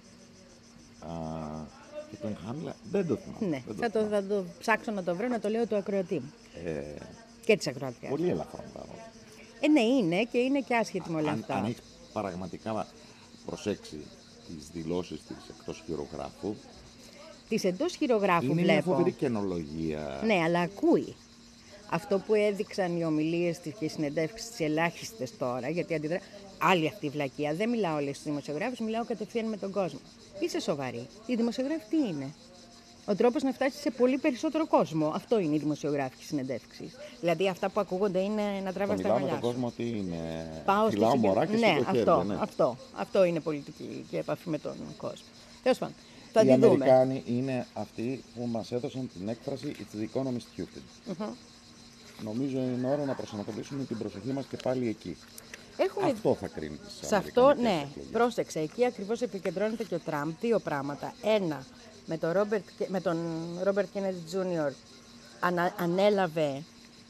Α, και τον Χάμλα, δεν το θυμάμαι. Ναι, δεν το θα, το, θα το ψάξω να το βρω, να το λέω του ακροατή μου. Ε, και της ακροατιάς. Πολύ ελαφρόν παρόλο. Ε, ναι, είναι και είναι και άσχετη με όλα αν, αυτά. Αν έχεις πραγματικά προσέξει τις δηλώσεις της εκτός χειρογράφου. Της εντός χειρογράφου είναι βλέπω. Είναι μια φοβερή καινολογία. Ναι, αλλά ακούει. Αυτό που έδειξαν οι ομιλίες της και οι συνεντεύξεις της ελάχιστες τώρα, γιατί αντιδρά... άλλη αυτή η βλακεία. Δεν μιλάω όλες στους δημοσιογράφους, μιλάω κατευθείαν με τον κόσμο. Είσαι σοβαρή. Οι δημοσιογράφοι τι είναι. Ο τρόπος να φτάσει σε πολύ περισσότερο κόσμο. Αυτό είναι η δημοσιογράφικη συνεντεύξη. Δηλαδή αυτά που ακούγονται είναι να τραβάς τα μαλλιά. Μιλάω με τον κόσμο ότι είναι. Πάω Φυλάω στη μωρά και ναι, στο αυτό, χέρι, ναι, αυτό, αυτό είναι πολιτική και επαφή με τον κόσμο. Τέλος πάντων. Θα οι δούμε. Αμερικάνοι είναι αυτοί που μας έδωσαν την έκφραση It's the economy stupid. Mm-hmm. Νομίζω είναι ώρα να προσανατολίσουμε την προσοχή μας και πάλι εκεί. Έχουμε... Αυτό θα κρίνει τις σε αυτό, ναι, εκλογές. Πρόσεξε, εκεί ακριβώς επικεντρώνεται και ο Τραμπ. Δύο πράγματα. Ένα, με τον Ρόμπερτ, με τον Ρόμπερτ Κέννεντι Τζούνιορ ανα, ανέλαβε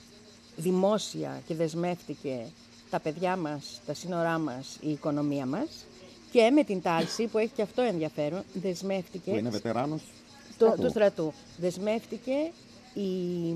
δημόσια και δεσμεύτηκε τα παιδιά μας, τα σύνορά μας, η οικονομία μας. Και με την Τάλση, που έχει και αυτό ενδιαφέρον, δεσμεύτηκε... Που είναι βετεράνος το, του στρατού. Δεσμεύτηκε η...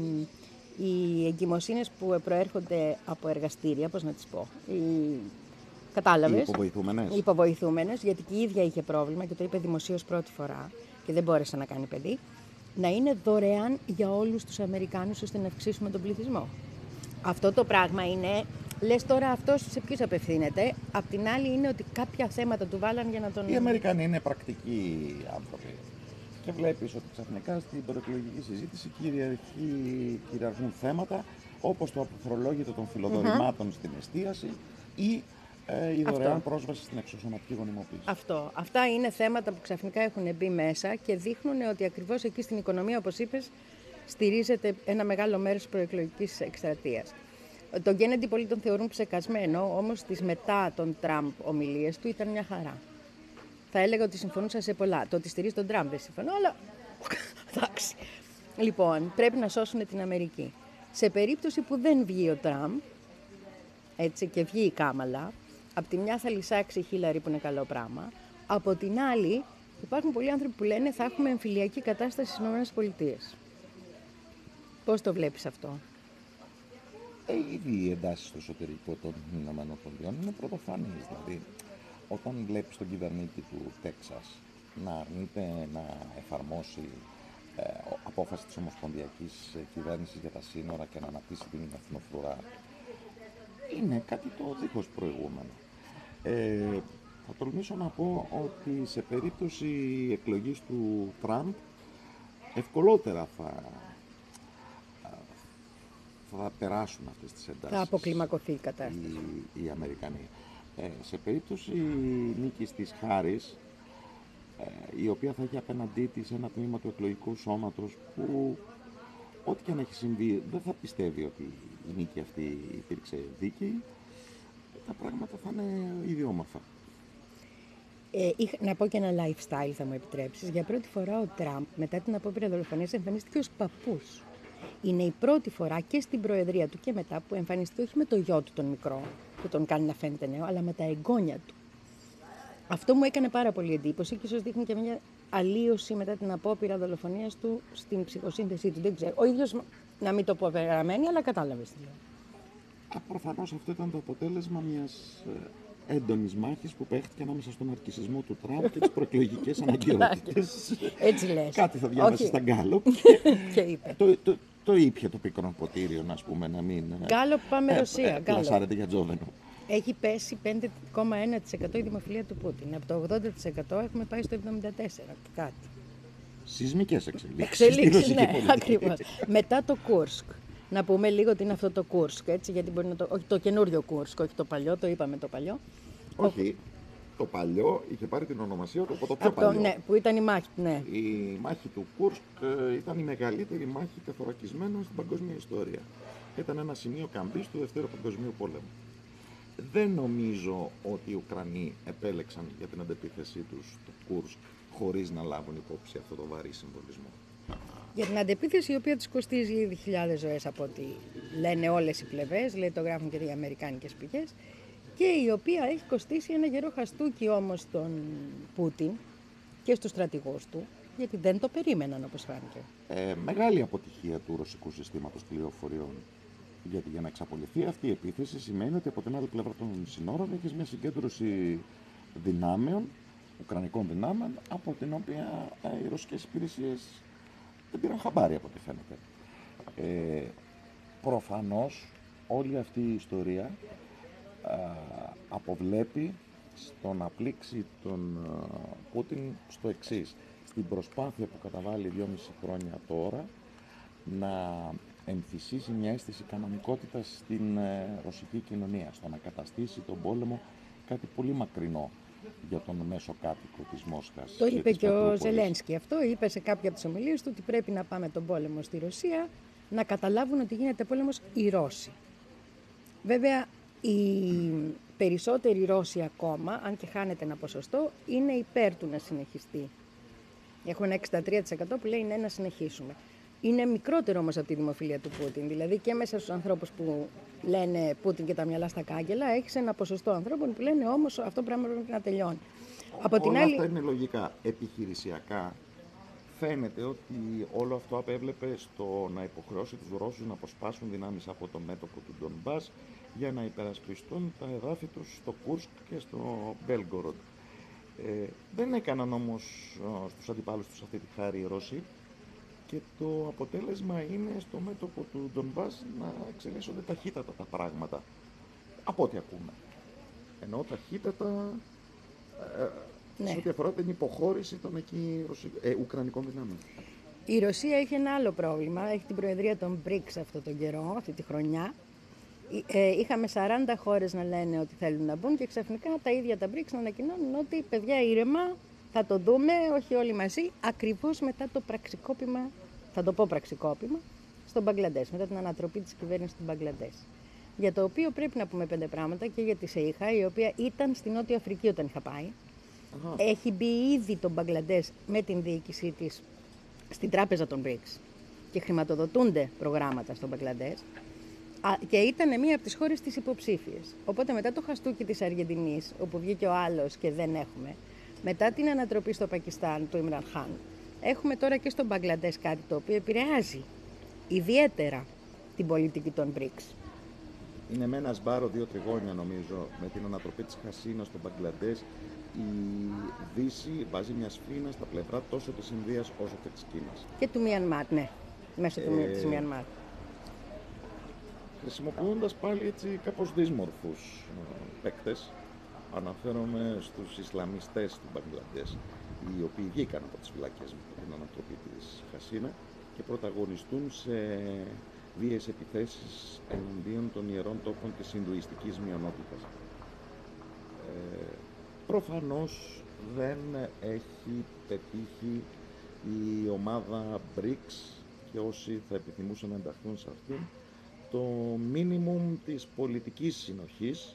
οι εγκυμοσύνες που προέρχονται από εργαστήρια, πώς να τις πω, οι... κατάλαβες, οι υποβοηθούμενες. Οι υποβοηθούμενες, γιατί και η ίδια είχε πρόβλημα και το είπε δημοσίως πρώτη φορά και δεν μπόρεσε να κάνει παιδί, να είναι δωρεάν για όλους τους Αμερικάνους ώστε να αυξήσουμε τον πληθυσμό. Αυτό το πράγμα είναι, λες τώρα αυτός σε ποιους απευθύνεται, απ' την άλλη είναι ότι κάποια θέματα του βάλαν για να τον... Οι Αμερικανοί είναι πρακτικοί άνθρωποι. Και βλέπεις ότι ξαφνικά στην προεκλογική συζήτηση κυριαρχεί, κυριαρχούν θέματα όπως το αποφορολόγητο των φιλοδορημάτων mm-hmm. στην εστίαση ή ε, η δωρεάν Αυτό. πρόσβαση στην εξωσωματική γονιμοποίηση. Αυτό. Αυτά είναι θέματα που ξαφνικά έχουν μπει μέσα και δείχνουν ότι ακριβώς εκεί στην οικονομία, όπως είπες, στηρίζεται ένα μεγάλο μέρος της προεκλογικής εκστρατείας. Τον Κέννεντι πολλοί τον θεωρούν ψεκασμένο, όμως τις μετά τον Τραμπ ομιλίες του ήταν μια χαρά. Θα έλεγα ότι συμφωνούσα σε πολλά. Το ότι στηρίζει τον Τραμπ δεν συμφωνώ, αλλά εντάξει. Λοιπόν, πρέπει να σώσουν την Αμερική. Σε περίπτωση που δεν βγει ο Τραμπ, έτσι, και βγει η Κάμαλα, από τη μια θα λυσάξει η Χίλαρη που είναι καλό πράγμα, από την άλλη υπάρχουν πολλοί άνθρωποι που λένε θα έχουμε εμφυλιακή κατάσταση στις ΗΠΑ. Πώς το βλέπεις αυτό? Ε, ήδη οι εντάσεις στο εσωτερικό των ΗΠΑ είναι πρωτοφανείς. Δηλαδή, όταν βλέπεις τον κυβερνήτη του Τέξας να αρνείται να εφαρμόσει ε, απόφαση της Ομοσπονδιακής Κυβέρνησης για τα σύνορα και να αναπτύσσει την εθνοφρουρά, είναι κάτι το δίχως προηγούμενο. Ε, θα τολμήσω να πω ότι σε περίπτωση εκλογής του Τραμπ ευκολότερα θα, θα περάσουν αυτές τις εντάσεις. Θα αποκλιμακωθεί η κατάσταση. Οι, οι Αμερικανοί. Ε, σε περίπτωση νίκης της Χάρις, ε, η οποία θα έχει απέναντί της ένα τμήμα του εκλογικού σώματος που ό,τι και αν έχει συμβεί δεν θα πιστεύει ότι η νίκη αυτή υπήρξε δίκαιη, τα πράγματα θα είναι ιδιόμορφα. Ε, είχα, να πω και ένα lifestyle, θα μου επιτρέψεις. Για πρώτη φορά ο Τραμπ, μετά την απόπειρα δολοφονίας, εμφανίστηκε ως παππούς. Είναι η πρώτη φορά και στην προεδρία του και μετά που εμφανίστηκε όχι με το γιο του τον μικρό, που τον κάνει να φαίνεται νέο, αλλά με τα εγγόνια του. Αυτό μου έκανε πάρα πολύ εντύπωση και ίσως δείχνει και μια αλλίωση μετά την απόπειρα δολοφονίας του στην ψυχοσύνθεσή του. Δεν ξέρω. Ο ίδιος να μην το πω περαμένη, αλλά κατάλαβες τι λέω. Προφανώς αυτό ήταν το αποτέλεσμα μιας έντονης μάχης που παίχτηκε ανάμεσα στον αρκισισμό του Τραμπ και τις προεκλογικές αναγκαιότητες. Έτσι λες. Κάτι θα διάβασε στα Γκάλοπ. Και είπε. Το, το, το ήπια το πικρό ποτήριο, να πούμε, να μην. Γκάλοπ, πάμε Ρωσία. Πλασάρεται για Τζόβενο. Έχει πέσει πέντε κόμμα ένα τοις εκατό η δημοφιλία του Πούτιν. Από το ογδόντα τοις εκατό έχουμε πάει στο εβδομήντα τέσσερα τοις εκατό κάτι. Σεισμικές εξελίξεις. Εξελίξεις, ναι, ακριβώς. Μετά το Κούρσκ. Να πούμε λίγο τι είναι αυτό το Κούρσκ, έτσι, γιατί μπορεί να το... Όχι το καινούριο Κούρσκ, όχι το παλιό, το είπαμε το παλιό. Όχι, το παλιό είχε πάρει την ονομασία του από το πιο από παλιό. Το, ναι, που ήταν η μάχη, ναι. Η μάχη του Κούρσκ ήταν η μεγαλύτερη μάχη τεθωρακισμένων στην παγκόσμια ιστορία. Ήταν ένα σημείο καμπής του Δευτέρου Παγκοσμίου Πολέμου. Δεν νομίζω ότι οι Ουκρανοί επέλεξαν για την αντεπίθεσή τους το Κούρσκ χωρίς να λάβουν υπόψη αυτό το βαρύ συμβολισμό. Για την αντεπίθεση, η οποία τους κοστίζει ήδη χιλιάδες ζωές από ό,τι λένε όλες οι πλευρές, λέει το γράφουν και οι αμερικάνικες πηγές, και η οποία έχει κοστίσει ένα γερό χαστούκι όμως στον Πούτιν και στους στρατηγούς του, γιατί δεν το περίμεναν, όπως φάνηκε. Ε, μεγάλη αποτυχία του ρωσικού συστήματος πληροφοριών. Γιατί για να εξαπολυθεί αυτή η επίθεση σημαίνει ότι από την άλλη πλευρά των συνόρων έχεις μια συγκέντρωση δυνάμεων, ουκρανικών δυνάμεων, από την οποία ε, οι ρωσικές υπηρεσίες δεν πήραν χαμπάρι από ό,τι φαίνεται. Ε, προφανώς όλη αυτή η ιστορία α, αποβλέπει στο να πλήξει τον α, Πούτιν στο εξής. Στην προσπάθεια που καταβάλει δυόμιση χρόνια τώρα να εμφυσίσει μια αίσθηση κανονικότητας στην ε, ρωσική κοινωνία, στο να καταστήσει τον πόλεμο κάτι πολύ μακρινό για τον μέσο κάτοικο της Μόσχας. Το είπε και ο Ζελένσκι αυτό, είπε σε κάποια από τις ομιλίες του ότι πρέπει να πάμε τον πόλεμο στη Ρωσία, να καταλάβουν ότι γίνεται πόλεμος οι Ρώσοι. Βέβαια, οι περισσότεροι Ρώσοι ακόμα, αν και χάνεται ένα ποσοστό, είναι υπέρ του να συνεχιστεί. Έχουμε ένα εξήντα τρία τοις εκατό που λέει ναι, να συνεχίσουμε. Είναι μικρότερο όμως από τη δημοφιλία του Πούτιν. Δηλαδή και μέσα στους ανθρώπους που λένε Πούτιν και τα μυαλά στα κάγκελα, έχεις ένα ποσοστό ανθρώπων που λένε όμως αυτό το πράγμα πρέπει να τελειώνει. Από την όλα άλλη... αυτά είναι λογικά. Επιχειρησιακά φαίνεται ότι όλο αυτό απέβλεπε στο να υποχρεώσει τους Ρώσους να αποσπάσουν δυνάμεις από το μέτωπο του Ντονμπάς για να υπερασπιστούν τα εδάφη τους στο Κούρσκ και στο Μπέλγκοροντ. Ε, δεν έκαναν όμως στους αντιπάλους τους αυτή τη χάρη οι Ρώσοι. Και το αποτέλεσμα είναι στο μέτωπο του Ντονμπάς να εξελίσσονται ταχύτατα τα πράγματα. Από ό,τι ακούμε. Ενώ ταχύτατα ε, ναι. σε ό,τι αφορά την υποχώρηση των εκεί ε, Ουκρανικών δυνάμεων. Η Ρωσία έχει ένα άλλο πρόβλημα. Έχει την προεδρία των μπρικς αυτό τον καιρό, αυτή τη χρονιά. Ε, είχαμε σαράντα χώρες να λένε ότι θέλουν να μπουν και ξαφνικά τα ίδια τα μπρικς να ανακοινώνουν ότι παιδιά ήρεμα, θα το δούμε, όχι όλοι μαζί, ακριβώς μετά το πραξικόπημα, θα το πω πραξικόπημα, στο Μπαγκλαντές, μετά την ανατροπή της κυβέρνησης του Μπαγκλαντές. Για το οποίο πρέπει να πούμε πέντε πράγματα και για τη ΣΕΙΧΑ, η οποία ήταν στην Νότια Αφρική όταν είχα πάει. Αχα. Έχει μπει ήδη το Μπαγκλαντές με την διοίκησή της στην τράπεζα των μπρικς και χρηματοδοτούνται προγράμματα στο Μπαγκλαντές και ήταν μία από τις χώρες της υποψήφιες. Οπότε μετά το χαστούκι της Αργεντινής, όπου βγήκε ο άλλος και δεν έχουμε, μετά την ανατροπή στο Πακιστάν του Ιμραν Χάν, έχουμε τώρα και στο Μπαγκλαντές κάτι το οποίο επηρεάζει ιδιαίτερα την πολιτική των μπρικς. Είναι με ένα σμπάρο δύο τριγώνια νομίζω με την ανατροπή της Χασίνα στο Μπαγκλαντές. Η Δύση βάζει μια σφήνα στα πλευρά τόσο της Ινδίας όσο και της Κίνας. Και του Μιανμάρ, ναι. Μέσω ε, του, της Μιανμάρ. Χρησιμοποιώντας πάλι έτσι κάπως δύσμορφους ε, παίκτες, αναφέρομαι στους Ισλαμιστές του Μπαγκλαντές, οι οποίοι βγήκαν από τις φυλακές με την ανατροπή της Χασίνα και πρωταγωνιστούν σε βίαιες επιθέσεις εναντίον των ιερών τόπων της Ινδουιστικής μειονότητας. Ε, προφανώς δεν έχει πετύχει η ομάδα μπρικς και όσοι θα επιθυμούσαν να ενταχθούν σε αυτήν το μίνιμουμ της πολιτικής συνοχής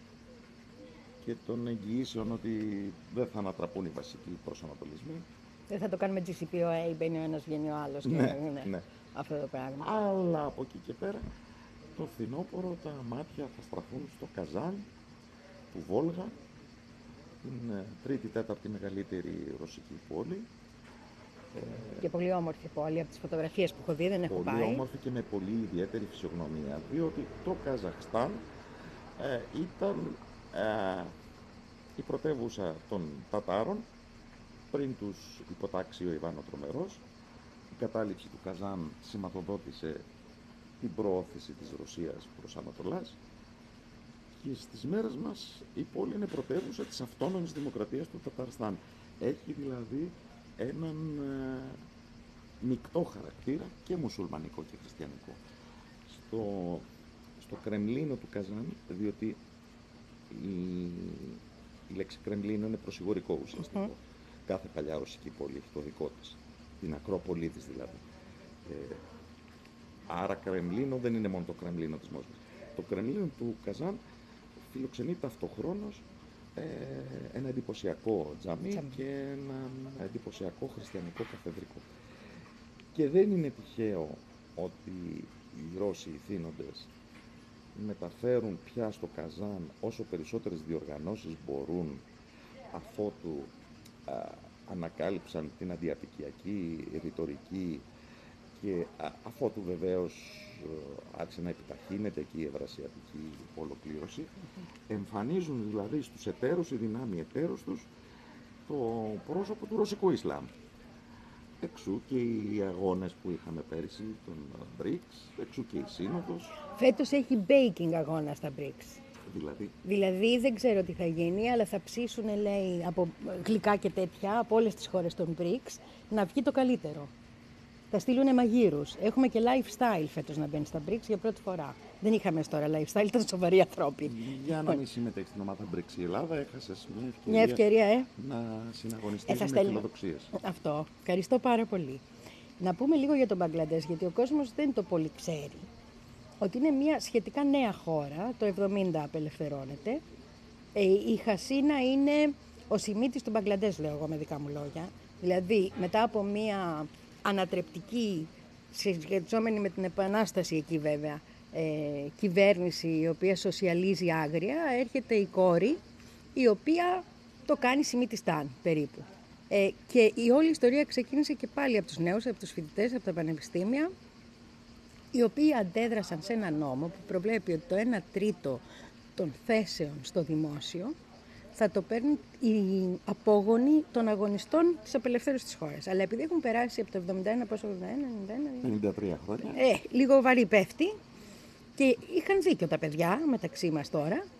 και των εγγυήσεων ότι δεν θα ανατραπούν οι βασικοί προσανατολισμοί. Δεν θα το κάνουμε τζι σι πι ο έι, μπαίνει ο ένας, βγαίνει ο άλλος. Ναι, και, ναι, ναι. Αυτό το πράγμα. Αλλά από εκεί και πέρα, το φθινόπωρο τα μάτια θα στραφούν στο Καζάν, του Βόλγα, την τρίτη τέταρτη μεγαλύτερη ρωσική πόλη. Και πολύ όμορφη πόλη, από τις φωτογραφίες που έχω δει, δεν έχω πολύ πάει. Πολύ όμορφη και με πολύ ιδιαίτερη φυσιογνωμία, διότι το Καζαχστάν ε, ήταν ε, η πρωτεύουσα των Τατάρων, πριν τους υποτάξει ο Ιβάν ο Τρομερός. Η κατάληψη του Καζάν σηματοδότησε την προώθηση της Ρωσίας προς Ανατολάς και στις μέρες μας η πόλη είναι πρωτεύουσα της αυτόνομης δημοκρατίας του Ταταρστάν. Έχει δηλαδή έναν ε, μεικτό χαρακτήρα και μουσουλμανικό και χριστιανικό. Στο, στο Κρεμλίνο του Καζάν, διότι η, η λέξη Κρεμλίνο είναι προσηγορικό ουσιαστικό. Mm-hmm. Κάθε παλιά ρωσική πόλη έχει το δικό της, την Ακρόπολη της δηλαδή. Ε, άρα Κρεμλίνο δεν είναι μόνο το Κρεμλίνο της Μόσχας. Το Κρεμλίνο του Καζάν φιλοξενεί ταυτοχρόνως ε, ένα εντυπωσιακό τζαμί Τσαμί. και ένα εντυπωσιακό χριστιανικό καθεδρικό. Και δεν είναι τυχαίο ότι οι Ρώσοι ηθήνοντες μεταφέρουν πια στο Καζάν όσο περισσότερες διοργανώσεις μπορούν, αφότου α, ανακάλυψαν την αντιαπικιακή ρητορική και α, αφότου βεβαίως α, άρχισε να επιταχύνεται και η ευρασιατική ολοκλήρωση, mm-hmm. εμφανίζουν δηλαδή στους εταίρους, οι δυνάμοι εταίρους τους, το πρόσωπο του ρωσικού Ισλάμ. Εξού και οι αγώνες που είχαμε πέρυσι των μπρικς, εξού και η σύνοδος. Φέτος έχει baking αγώνα στα μπρικς. Δηλαδή. Δηλαδή δεν ξέρω τι θα γίνει, αλλά θα ψήσουν, λέει, από γλυκά και τέτοια, από όλες τις χώρες των μπρικς, να βγει το καλύτερο. Θα στείλουν μαγείρους. Έχουμε και lifestyle φέτος να μπαίνει στα μπρικς για πρώτη φορά. Δεν είχαμε τώρα lifestyle, ήταν σοβαροί ανθρώποι. Για να μην συμμετέχει στην ομάδα μπρικς η Ελλάδα, έχασες μια ευκαιρία, μια ευκαιρία ε. να συναγωνιστείς ε, με φιλοδοξίες. Αυτό. Ευχαριστώ πάρα πολύ. Να πούμε λίγο για τον Μπαγκλαντές, γιατί ο κόσμος δεν το πολύ ξέρει. Ότι είναι μια σχετικά νέα χώρα, το εβδομήντα απελευθερώνεται. Ε, η Χασίνα είναι ο Σιμίτης του Μπαγκλαντές, λέω εγώ με δικά μου λόγια. Δηλαδή, μετά από μια ανατρεπτική, συσχετιζόμενη με την Επανάσταση εκεί βέβαια, ε, κυβέρνηση η οποία σοσιαλίζει άγρια, έρχεται η κόρη η οποία το κάνει Σιμίτισταν περίπου. Ε, και η όλη ιστορία ξεκίνησε και πάλι από τους νέους, από τους φοιτητές, από τα πανεπιστήμια, οι οποίοι αντέδρασαν σε ένα νόμο που προβλέπει ότι το ένα τρίτο των θέσεων στο δημόσιο θα το παίρνουν οι απόγονοι των αγωνιστών της απελευθέρωσης της χώρας. Αλλά επειδή έχουν περάσει από το εβδομήντα ένα, πόσο εβδομήντα ένα, ενενήντα ένα, πενήντα τρία χρόνια. Ε, λίγο βαρύ πέφτει και είχαν δίκιο τα παιδιά μεταξύ μας τώρα,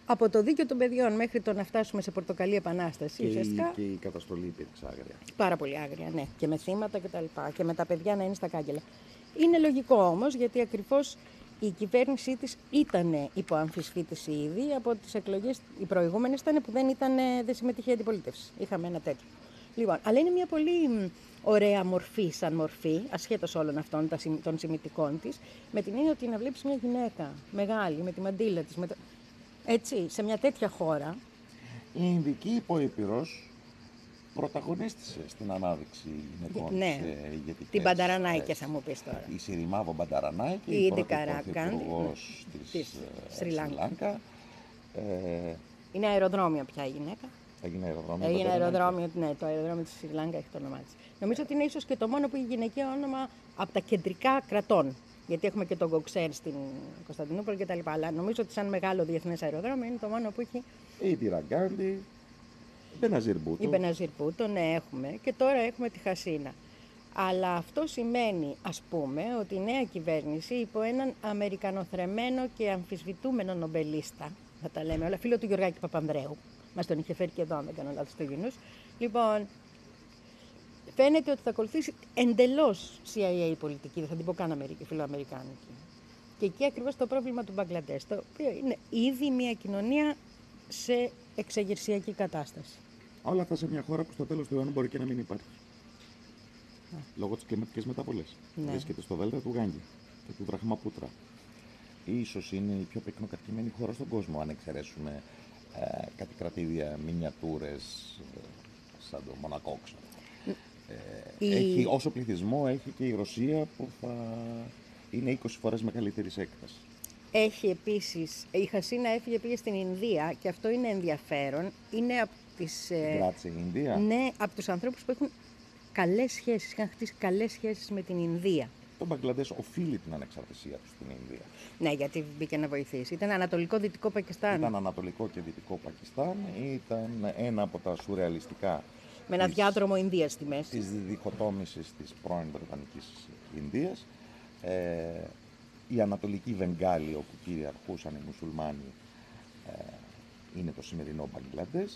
Από το δίκαιο των παιδιών μέχρι το να φτάσουμε σε πορτοκαλί επανάσταση. Και, ουσιαστικά, η, και η καταστολή υπήρξε άγρια. Πάρα πολύ άγρια, ναι. Και με θύματα κτλ. Και, και με τα παιδιά να είναι στα κάγκελα. Είναι λογικό όμως, γιατί ακριβώς η κυβέρνησή της ήταν υπό αμφισβήτηση ήδη. Από τις εκλογές οι προηγούμενες ήταν που δεν, ήταν, δεν συμμετείχε η αντιπολίτευση. Είχαμε ένα τέτοιο. Λοιπόν, αλλά είναι μια πολύ ωραία μορφή σαν μορφή, ασχέτως όλων αυτών των σημιτικών της, με την έννοια ότι να βλέπεις μια γυναίκα μεγάλη, με τη μαντήλα της, με το... έτσι, σε μια τέτοια χώρα. Η Ινδική Υποήπειρος πρωταγωνίστησε στην ανάδειξη γυναικών ναι. σε ηγετικές. Την Μπανταρανάικε θα μου πεις τώρα. Η Σιριμάβο Μπανταρανάικε, η η πρώτη πρωθυπουργός της, της Σρι Λάνκα. Ε, είναι αεροδρόμιο πια η γυναίκα. Έγινε αεροδρόμιο. Έγινε αεροδρόμιο, ναι, το αεροδρόμιο της Σρι Λάνκα έχει το όνομά της. Νομίζω ότι είναι ίσως και το μόνο που έχει γυναικείο όνομα από τα κεντρικά κρατών. Γιατί έχουμε και τον Γκοξέρ στην Κωνσταντινούπολη κτλ. Αλλά νομίζω ότι σαν μεγάλο διεθνές αεροδρόμιο είναι το μόνο που έχει. Η Τιραγκάντη, η Μπεναζίρ Μπούτο. Η Μπεναζίρ Μπούτο, ναι, έχουμε. Και τώρα έχουμε τη Χασίνα. Αλλά αυτό σημαίνει, ας πούμε, ότι η νέα κυβέρνηση υπό έναν αμερικανοθρεμένο και αμφισβητούμενο νομπελίστα, θα τα λέμε όλα, φίλο του Γιωργάκη Παπανδρέου, μας τον είχε φέρει και εδώ, αν δεν κάνω λάθος, στο Γιουνούς. Λοιπόν, φαίνεται ότι θα ακολουθήσει εντελώς σι άι έι πολιτική, δεν θα την πω καν Αμερική, φιλοαμερικάνικη. Και εκεί ακριβώς το πρόβλημα του Μπαγκλαντές, το οποίο είναι ήδη μια κοινωνία σε εξεγερσιακή κατάσταση. Όλα αυτά σε μια χώρα που στο τέλος του αιώνα μπορεί και να μην υπάρχει. Yeah. Λόγω της κλιματικής μεταβολής. Ναι. Βρίσκεται στο Δέλτα του Γάνγκη και του Βραχμαπούτρα. Ίσως είναι η πιο πυκνοκατοικημένη χώρα στον κόσμο, αν εξαιρέσουμε ε, κάτι κρατήδια μινιατούρες ε, σαν το Μονακό, ξέρω. Ε, η... έχει, όσο πληθυσμό έχει και η Ρωσία που θα είναι είκοσι φορές μεγαλύτερη σε έκταση. Έχει επίσης, η Χασίνα έφυγε, πήγε στην Ινδία και αυτό είναι ενδιαφέρον. Είναι από τις... Γκράτσε, η Ινδία. Ναι, από τους ανθρώπους που έχουν καλές σχέσεις, είχαν χτίσει καλές σχέσεις με την Ινδία. Το Μπαγκλαντές οφείλει την ανεξαρτησία του στην Ινδία. Ναι, γιατί μπήκε να βοηθήσει. Ήταν ανατολικό-δυτικό Πακιστάν. Ήταν ανατολικό και δυτικό Πακιστάν. Ήταν ένα από τα σουρεαλιστικά. Με ένα της, διάδρομο Ινδίας στη μέση. Της διχοτόμησης της πρώην Βρετανικής Ινδίας. Ε, η Ανατολική Βενγκάλη, όπου κυριαρχούσαν οι μουσουλμάνοι, ε, είναι το σημερινό Μπαγκλαντές.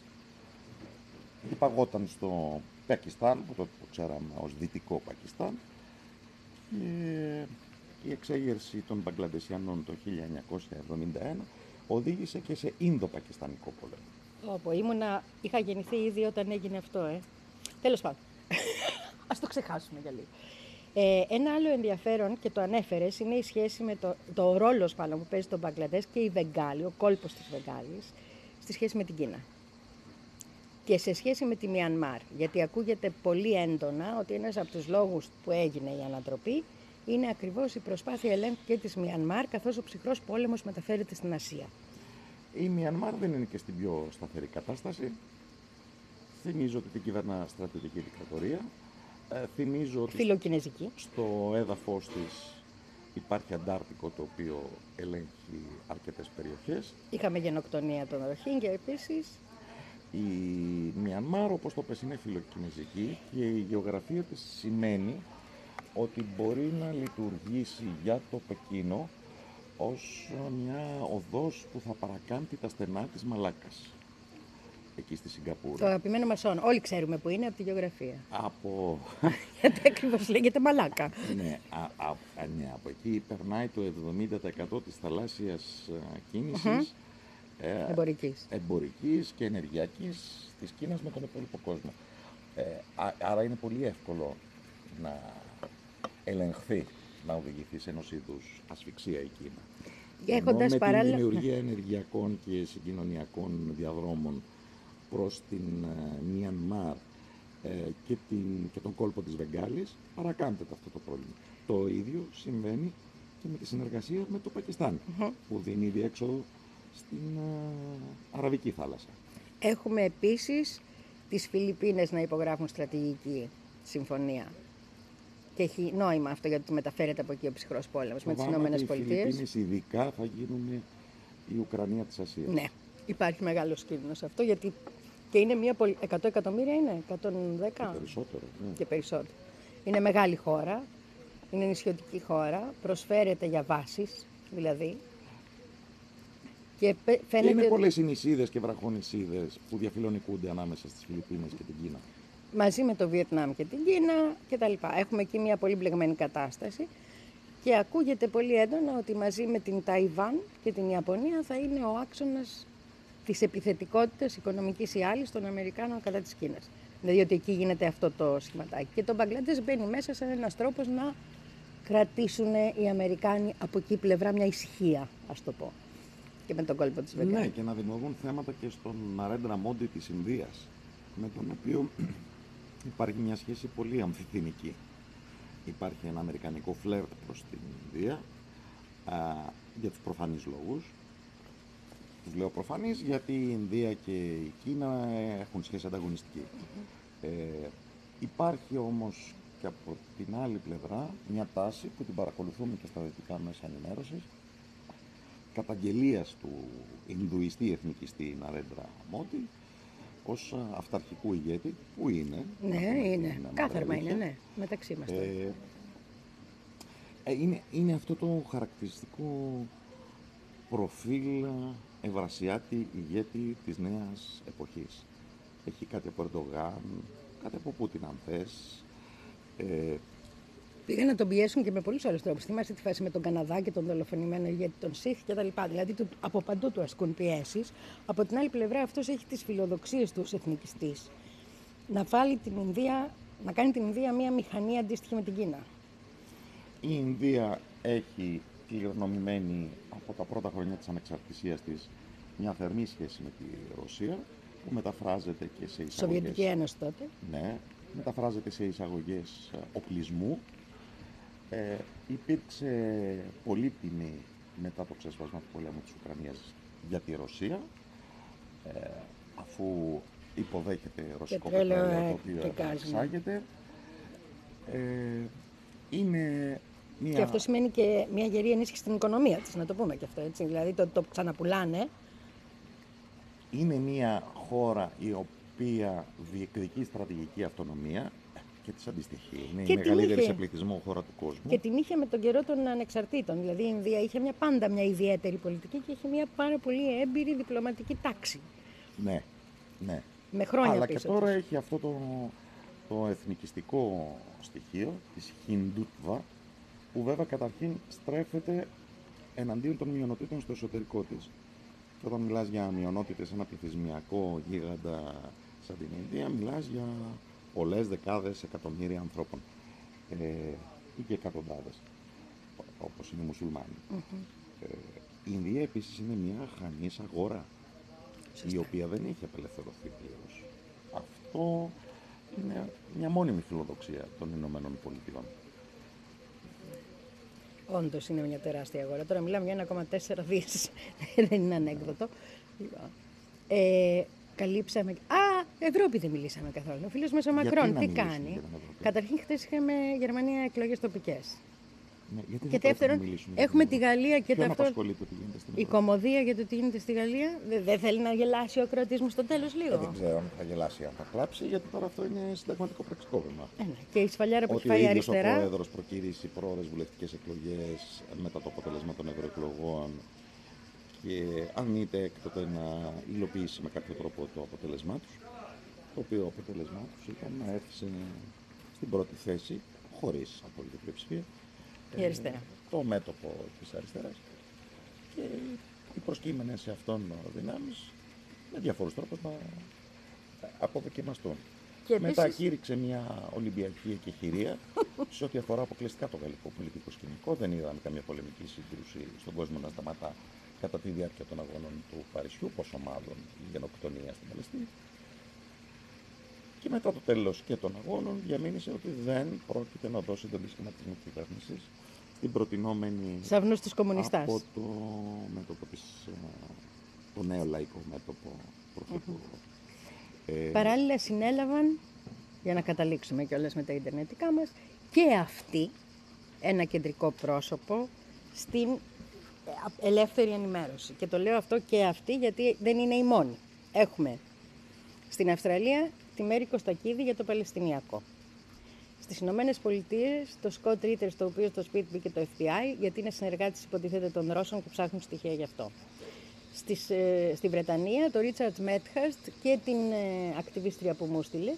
Υπαγόταν στο Πακιστάν, που τότε το ξέραμε ως Δυτικό Πακιστάν. Και η εξέγερση των Μπαγκλαντεσιανών το χίλια εννιακόσια εβδομήντα ένα οδήγησε και σε Ίνδο-Πακιστανικό πόλεμο. Όπου ήμουνα, είχα γεννηθεί ήδη όταν έγινε αυτό, ε. Τέλος πάντων. Ας το ξεχάσουμε για λίγο. Ε, ένα άλλο ενδιαφέρον, και το ανέφερες, είναι η σχέση με το, το ρόλος πάνω που παίζει το Μπαγκλαντές και η Βεγγάλη, ο κόλπος της Βεγγάλης, στη σχέση με την Κίνα. Και σε σχέση με τη Μιανμάρ, γιατί ακούγεται πολύ έντονα ότι ένας από τους λόγους που έγινε η ανατροπή είναι ακριβώς η προσπάθεια ελέγχου και της Μιανμάρ, καθώς ο ψυχρός πόλεμος μεταφέρεται στην Ασία. Η Μιανμάρ δεν είναι και στην πιο σταθερή κατάσταση. Θυμίζω ότι την κυβερνά στρατιωτική δικτατορία. Ε, θυμίζω ότι φιλοκινεζική. Στο έδαφος της υπάρχει Αντάρτικο, το οποίο ελέγχει αρκετές περιοχές. Είχαμε γενοκτονία των Ροχίνγκια επίσης. Η Μιανμάρ, όπως το πες, είναι φιλοκινεζική και η γεωγραφία της σημαίνει ότι μπορεί να λειτουργήσει για το Πεκίνο ως μια οδός που θα παρακάμπτει τα στενά της Μαλάκκας, εκεί στη Σιγκαπούρη. Το αγαπημένο μας όν. Όλοι ξέρουμε που είναι από τη γεωγραφία. Από... Γιατί ακριβώς λέγεται Μαλάκα. ναι, α, α, α, ναι, από εκεί περνάει το εβδομήντα τοις εκατό της θαλάσσιας κίνησης, uh-huh. ε, εμπορικής. εμπορικής και ενεργειακής της Κίνας με τον υπόλοιπο κόσμο. Ε, α, άρα είναι πολύ εύκολο να ελεγχθεί, να οδηγηθεί σε ενός είδους ασφυξία η Κίνα. Έχοντας με παράλληλα... την δημιουργία ενεργειακών και συγκοινωνιακών διαδρόμων προς την uh, Μιανμάρ uh, και, την, και τον κόλπο της Βεγγάλης, παρακάμπτεται αυτό το πρόβλημα. Το ίδιο συμβαίνει και με τη συνεργασία με το Πακιστάν, uh-huh. που δίνει διέξοδο στην uh, Αραβική θάλασσα. Έχουμε επίσης τις Φιλιππίνες να υπογράφουν στρατηγική συμφωνία. Και έχει νόημα αυτό, γιατί μεταφέρεται από εκεί ο ψυχρός πόλεμος με τις Ηνωμένες Πολιτείες. Οι Φιλιππίνες ειδικά θα γίνουν η Ουκρανία της Ασίας. Ναι, υπάρχει μεγάλος κίνδυνος αυτό, γιατί και είναι μια πολυ... εκατό εκατομμύρια είναι, εκατόν δέκα. Και περισσότερο. Ναι. Και περισσότερο. Είναι μεγάλη χώρα, είναι νησιωτική χώρα, προσφέρεται για βάσεις, δηλαδή. Και φαίνεται... Και είναι πολλές οι νησίδες και βραχονησίδες που διαφιλονικούνται ανάμεσα στις Φιλιππίνες και την Κίνα. Μαζί με το Βιετνάμ και την Κίνα κτλ. Έχουμε εκεί μια πολύ μπλεγμένη κατάσταση και ακούγεται πολύ έντονα ότι μαζί με την Ταϊβάν και την Ιαπωνία θα είναι ο άξονας της επιθετικότητας οικονομικής ή άλλης των Αμερικάνων κατά της Κίνας. Δηλαδή ότι εκεί γίνεται αυτό το σχηματάκι. Και το Μπαγκλαντές μπαίνει μέσα σαν ένας τρόπος να κρατήσουν οι Αμερικάνοι από εκεί πλευρά μια ησυχία, ας το πω. Και με τον κόλπο της Βεγγάλης. Ναι, και να δημιουργούν θέματα και στον Ναρέντρα Μόντι της Ινδίας, με τον οποίο υπάρχει μια σχέση πολύ αμφιθυνική. Υπάρχει ένα αμερικανικό φλερτ προς την Ινδία, α, για τους προφανείς λόγους. Τους λέω προφανείς γιατί η Ινδία και η Κίνα έχουν σχέση ανταγωνιστική. Mm-hmm. Ε, υπάρχει όμως και από την άλλη πλευρά μια τάση που την παρακολουθούμε και στα δυτικά μέσα ενημέρωσης, καταγγελίας του Ινδουιστή εθνικιστή Ναρέντρα Μόντι ως αυταρχικού ηγέτη, που είναι. Ναι, είναι, είναι κάθαρμα είναι, ναι, μεταξύ μας. Ε, ε, είναι, είναι αυτό το χαρακτηριστικό προφίλ ευρασιάτη ηγέτη της νέας εποχής. Έχει κάτι από Ερντογάν, κάτι από Πούτιν αν θες. Ε, Πήγαν να τον πιέσουν και με πολλούς άλλους τρόπους. Θυμάστε τη φάση με τον Καναδά και τον δολοφονημένο ηγέτη των Σιχ κτλ. Δηλαδή του, από παντού του ασκούν πιέσεις. Από την άλλη πλευρά αυτός έχει τις φιλοδοξίες του ως εθνικιστής. Να, βάλει την Ινδία, να κάνει την Ινδία μια μηχανή αντίστοιχη με την Κίνα. Η Ινδία έχει κληρονομημένη από τα πρώτα χρόνια της ανεξαρτησίας της μια θερμή σχέση με τη Ρωσία, που μεταφράζεται και σε εισαγωγές. Σοβιετική Ένωση τότε. Ναι, μεταφράζεται σε εισαγωγές οπλισμού. Ε, υπήρξε πολύτιμη μετά το ξέσπασμα του πολέμου της Ουκρανίας για τη Ρωσία, ε, αφού υποδέχεται ρωσικό πετρέλαιο το οποίο εξάγεται. Ε, είναι μια... Και αυτό σημαίνει και μια γερή ενίσχυση στην οικονομία της, να το πούμε και αυτό, έτσι. Δηλαδή το, το ξαναπουλάνε. Είναι μια χώρα η οποία διεκδικεί στρατηγική αυτονομία και της αντιστοιχεί. Είναι και η μεγαλύτερη είχε... σε πληθυσμό χώρα του κόσμου. Και την είχε με τον καιρό των ανεξαρτήτων. Δηλαδή η Ινδία είχε μια, πάντα μια ιδιαίτερη πολιτική και είχε μια πάρα πολύ έμπειρη διπλωματική τάξη. Ναι, ναι. Με χρόνια Αλλά πίσω και τώρα τους. έχει αυτό το, το εθνικιστικό στοιχείο της Χιντούτβα, που βέβαια καταρχήν στρέφεται εναντίον των μειονοτήτων στο εσωτερικό της. Και όταν μιλάς για μειονότητες σε ένα πληθυσμιακό γίγαντα σαν την Ινδία, μιλάς για πολλές δεκάδες εκατομμύρια ανθρώπων ε, ή και εκατοντάδες, όπως είναι οι μουσουλμάνοι. Mm-hmm. Ε, η Ινδία επίσης είναι μια χανής αγορά, Σωστή. η οποία δεν έχει απελευθερωθεί πλήρως. Αυτό είναι μια μόνιμη φιλοδοξία των Ηνωμένων Πολιτειών. Όντως είναι μια τεράστια αγορά. Τώρα μιλάμε για ένα κόμμα τέσσερα δις. Δεν είναι ανέκδοτο. Ε, καλύψαμε... Α, Ευρώπη δεν μιλήσαμε καθόλου. Ο φίλος μας ο Μακρόν τι κάνει. Καταρχήν χθες είχαμε Γερμανία εκλογές τοπικές. Ναι, γιατί και δεύτερον, έχουμε τη Γαλλία και ταυτόχρονα. Η κωμωδία για το τι γίνεται στη Γαλλία. Δεν δε θέλει να γελάσει ο ακροατής μου στο τέλος λίγο. Ε, δεν ξέρω αν θα γελάσει, αν θα κλάψει, γιατί τώρα αυτό είναι συνταγματικό πραξικόπημα. Ε, ναι. Και η σφαλιάρα που έχει φάει αριστερά. αριστερά. Ο πρόεδρος προκήρυσε πρόορες βουλευτικές εκλογές μετά το αποτέλεσμα των ευρωεκλογών. Και αρνείται έκτοτε να υλοποιήσει με κάποιο τρόπο το αποτέλεσμά του. Το οποίο αποτέλεσμά του ήταν να έρθει στην πρώτη θέση, χωρίς απόλυτη πλειοψηφία. Η αριστερά. Το μέτωπο της αριστεράς και οι προσκύμενες σε αυτόν δυνάμεις με διαφόρους τρόπους να αποδοκιμαστούν. Και μετά επίσης... κήρυξε μια Ολυμπιακή εκεχηρία σε ό,τι αφορά αποκλειστικά το γαλλικό πολιτικό σκηνικό. Δεν είδαμε καμία πολεμική σύγκρουση στον κόσμο να σταματά κατά τη διάρκεια των αγώνων του Παρισιού, πόσο μάλλον η γενοκτονία στην Παλαιστίνη. Και μετά το τέλος και των αγώνων διαμήνυσε ότι δεν πρόκειται να δώσει τον σχηματισμό της κυβέρνησης στην προτινόμενη Σαυνούς της κομμουνιστάς. Από το μέτωπο της, το νέο λαϊκό μέτωπο πρωθυπουργό. Mm-hmm. Ε, Παράλληλα συνέλαβαν, για να καταλήξουμε κιόλας με τα ιντερνετικά μας, και αυτοί ένα κεντρικό πρόσωπο στην ελεύθερη ενημέρωση. Και το λέω αυτό και αυτοί γιατί δεν είναι οι μόνοι. Έχουμε στην Αυστραλία τη Μέρη Κωστακίδη για το Παλαιστινιακό. Στις Ηνωμένες Πολιτείες το Σκοτ Ρίτερ, στο οποίο στο σπίτι μπήκε το εφ μπι άι, γιατί είναι συνεργάτης υποτίθεται των Ρώσων και ψάχνουν στοιχεία γι' αυτό. Στις, ε, στη Βρετανία, το Ρίτσαρτ Μέτχαστ και την ε, ακτιβίστρια που μου στείλες.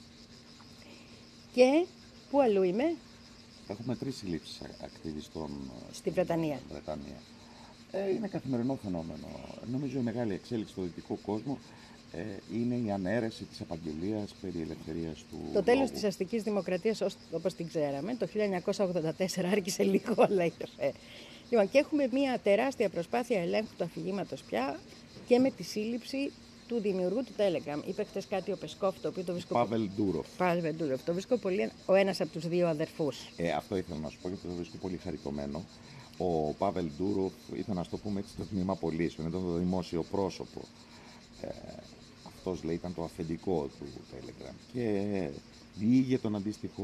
Και πού αλλού είμαι? Έχουμε τρεις συλλήψεις ακτιβιστών στη Βρετανία. Βρετανία. Ε, είναι καθημερινό φαινόμενο. Νομίζω η μεγάλη εξέλιξη στο δυτικό κόσμο ε, είναι η ανέρεση της απαγγελίας περί ελευθερίας του Το τέλος λόγου. της αστικής δημοκρατίας, όπως την ξέραμε, το χίλια εννιακόσια ογδόντα τέσσερα άρχισε λίγο, αλλά ήρθε. Λοιπόν, και έχουμε μια τεράστια προσπάθεια ελέγχου του αφηγήματος πια και με τη σύλληψη του δημιουργού του Telegram. Είπε χτες κάτι ο Πεσκόφ, το οποίο το βρίσκω. Πάβελ Ντούροφ. Πάβελ Ντούροφ. Το βρίσκω πολύ. Ο ένας από τους δύο αδερφούς. Ε, αυτό ήθελα να σου πω, γιατί το βρίσκω πολύ χαριτωμένο. Ο Πάβελ Ντούροφ ήταν, να το πούμε έτσι, το τμήμα πολίσεων, ήταν το δημόσιο πρόσωπο. Ε, αυτός, λέει, ήταν το αφεντικό του Telegram και διήγε τον αντίστοιχο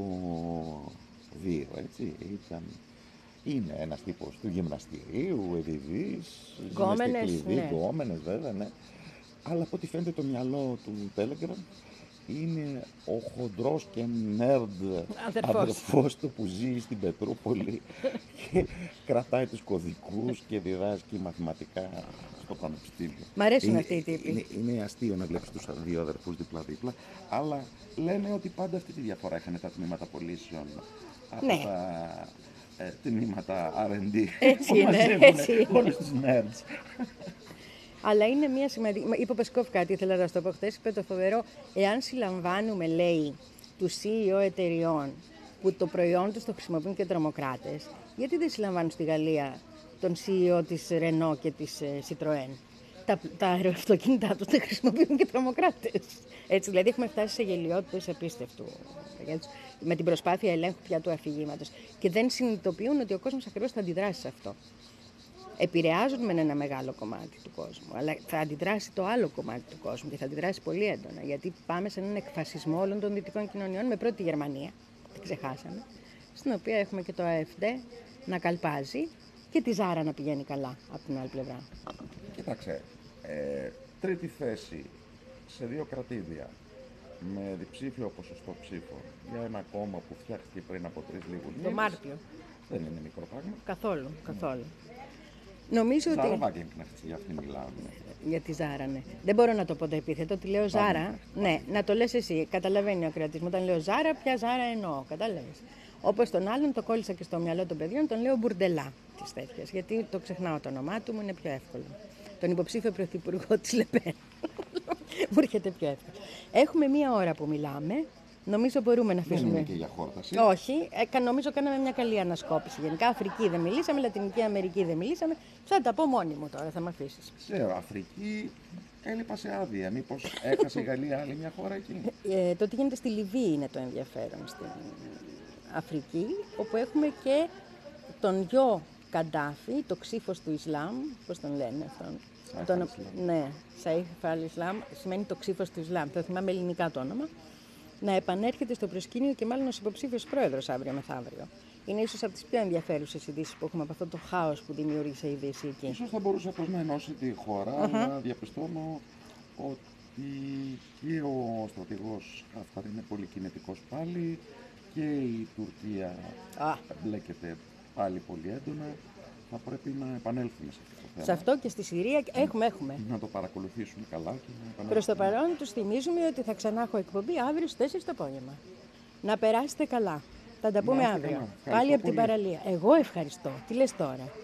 βίο, έτσι. Ήταν... Είναι ένας τύπος του γυμναστηρίου, ευηδής, γκόμενες, ναι. γκόμενες, βέβαια, ναι. Αλλά από ό,τι φαίνεται το μυαλό του Telegram είναι ο χοντρός και nerd αδερφός, αδερφός του που ζει στην Πετρούπολη και κρατάει τους κωδικούς και διδάσκει μαθηματικά στο πανεπιστήμιο. Μ' αρέσουν είναι, αυτοί οι τύποι. Είναι, είναι αστείο να βλέπεις τους δύο αδερφούς δίπλα-δίπλα, αλλά λένε ότι πάντα αυτή τη διαφορά είχαν τα τμήματα πωλήσεων από ναι. τα ε, τμήματα αρ εντ ντι. Έτσι είναι, έτσι είναι. Όλους τους nerds. Αλλά είναι μια σημαντική. Είπε ο Πεσκόφ κάτι, ήθελα να το πω χθες. Είπε το φοβερό, εάν συλλαμβάνουμε, λέει, τους σι ι ο εταιριών που το προϊόν τους το χρησιμοποιούν και τρομοκράτες, γιατί δεν συλλαμβάνουν στη Γαλλία τον σι ι ο της Renault και της ε, Citroën? Τα, τα αεροαυτοκίνητά τους τα χρησιμοποιούν και τρομοκράτες. Έτσι, δηλαδή έχουμε φτάσει σε γελιότητες απίστευτου. Με την προσπάθεια ελέγχου πια του αφηγήματος. Και δεν συνειδητοποιούν ότι ο κόσμος ακριβώς θα αντιδράσει σε αυτό. Επηρεάζουν με ένα μεγάλο κομμάτι του κόσμου, αλλά θα αντιδράσει το άλλο κομμάτι του κόσμου και θα αντιδράσει πολύ έντονα. Γιατί πάμε σε έναν εκφασισμό όλων των δυτικών κοινωνιών, με πρώτη τη Γερμανία, την ξεχάσαμε, στην οποία έχουμε και το έι εφ ντι να καλπάζει και τη Ζάρα να πηγαίνει καλά από την άλλη πλευρά. Κοίταξε, ε, τρίτη θέση σε δύο κρατήδια με διψήφιο ποσοστό ψήφων για ένα κόμμα που φτιάχτηκε πριν από τρεις λίγους μήνες. Το Μάρτιο. Δεν είναι μικρό πράγμα. Καθόλου, καθόλου. Νομίζω Ζάρα ότι... Βάγκενκνεχτ, για αυτήν μιλάμε. Για τη Ζάρα, ναι. Δεν μπορώ να το πω το επίθετο, τη λέω Ζάρα. Ναι, να το λες εσύ. Καταλαβαίνει ο ακροατής μου. Όταν λέω Ζάρα, ποια Ζάρα εννοώ. Κατάλαβες. Όπως τον άλλον, το κόλλησα και στο μυαλό των παιδιών, τον λέω Μπουρντελά της τέτοιας. Γιατί το ξεχνάω το όνομά του, μου είναι πιο εύκολο. Τον υποψήφιο πρωθυπουργό της Λεπέν. Μου έρχεται πιο εύκολο. Έχουμε μία ώρα που μιλάμε. Νομίζω μπορούμε να αφήσουμε. Δεν είναι και για χόρταση. Όχι, ε, νομίζω κάναμε μια καλή ανασκόπηση. Γενικά Αφρική δεν μιλήσαμε, Λατινική Αμερική δεν μιλήσαμε. Θα τα πω μόνη μου τώρα, θα με αφήσεις. Ξέρω, Αφρική έλειπα σε άδεια. Μήπως έχασε η Γαλλία άλλη μια χώρα εκεί? Ε, το τι γίνεται στη Λιβύη είναι το ενδιαφέρον στην Αφρική, όπου έχουμε και τον γιο Καντάφη, το ξύφος του Ισλάμ, πώς τον λένε αυτόν. Τον, ναι, Σαΐφ αλ-Ισλάμ σημαίνει το ξύφος του Ισλάμ. Το θυμάμαι ελληνικά το όνομα. Να επανέρχεται στο προσκήνιο και μάλλον ως υποψήφιος πρόεδρος αύριο μεθαύριο. Είναι ίσως από τις πιο ενδιαφέρουσες ειδήσεις που έχουμε από αυτό το χάος που δημιούργησε η Δύση εκεί. Ίσως θα μπορούσε απλώς να ενώσει τη χώρα, uh-huh. αλλά διαπιστώνω ότι και ο στρατηγός Χαφτάρ είναι πολύ κινητικός πάλι και η Τουρκία ah. μπλέκεται πάλι πολύ έντονα. Θα πρέπει να επανέλθουμε σε αυτό το θέμα. Σε αυτό και στη Συρία έχουμε, έχουμε. Να το παρακολουθήσουμε καλά και να επανέλθουμε. Προς το παρόν τους θυμίζουμε ότι θα ξανά έχω εκπομπή αύριο στις τέσσερις το απόγευμα. Να περάσετε καλά. Θα τα πούμε αύριο. Πάλι από την παραλία. Εγώ ευχαριστώ. Τι λες τώρα?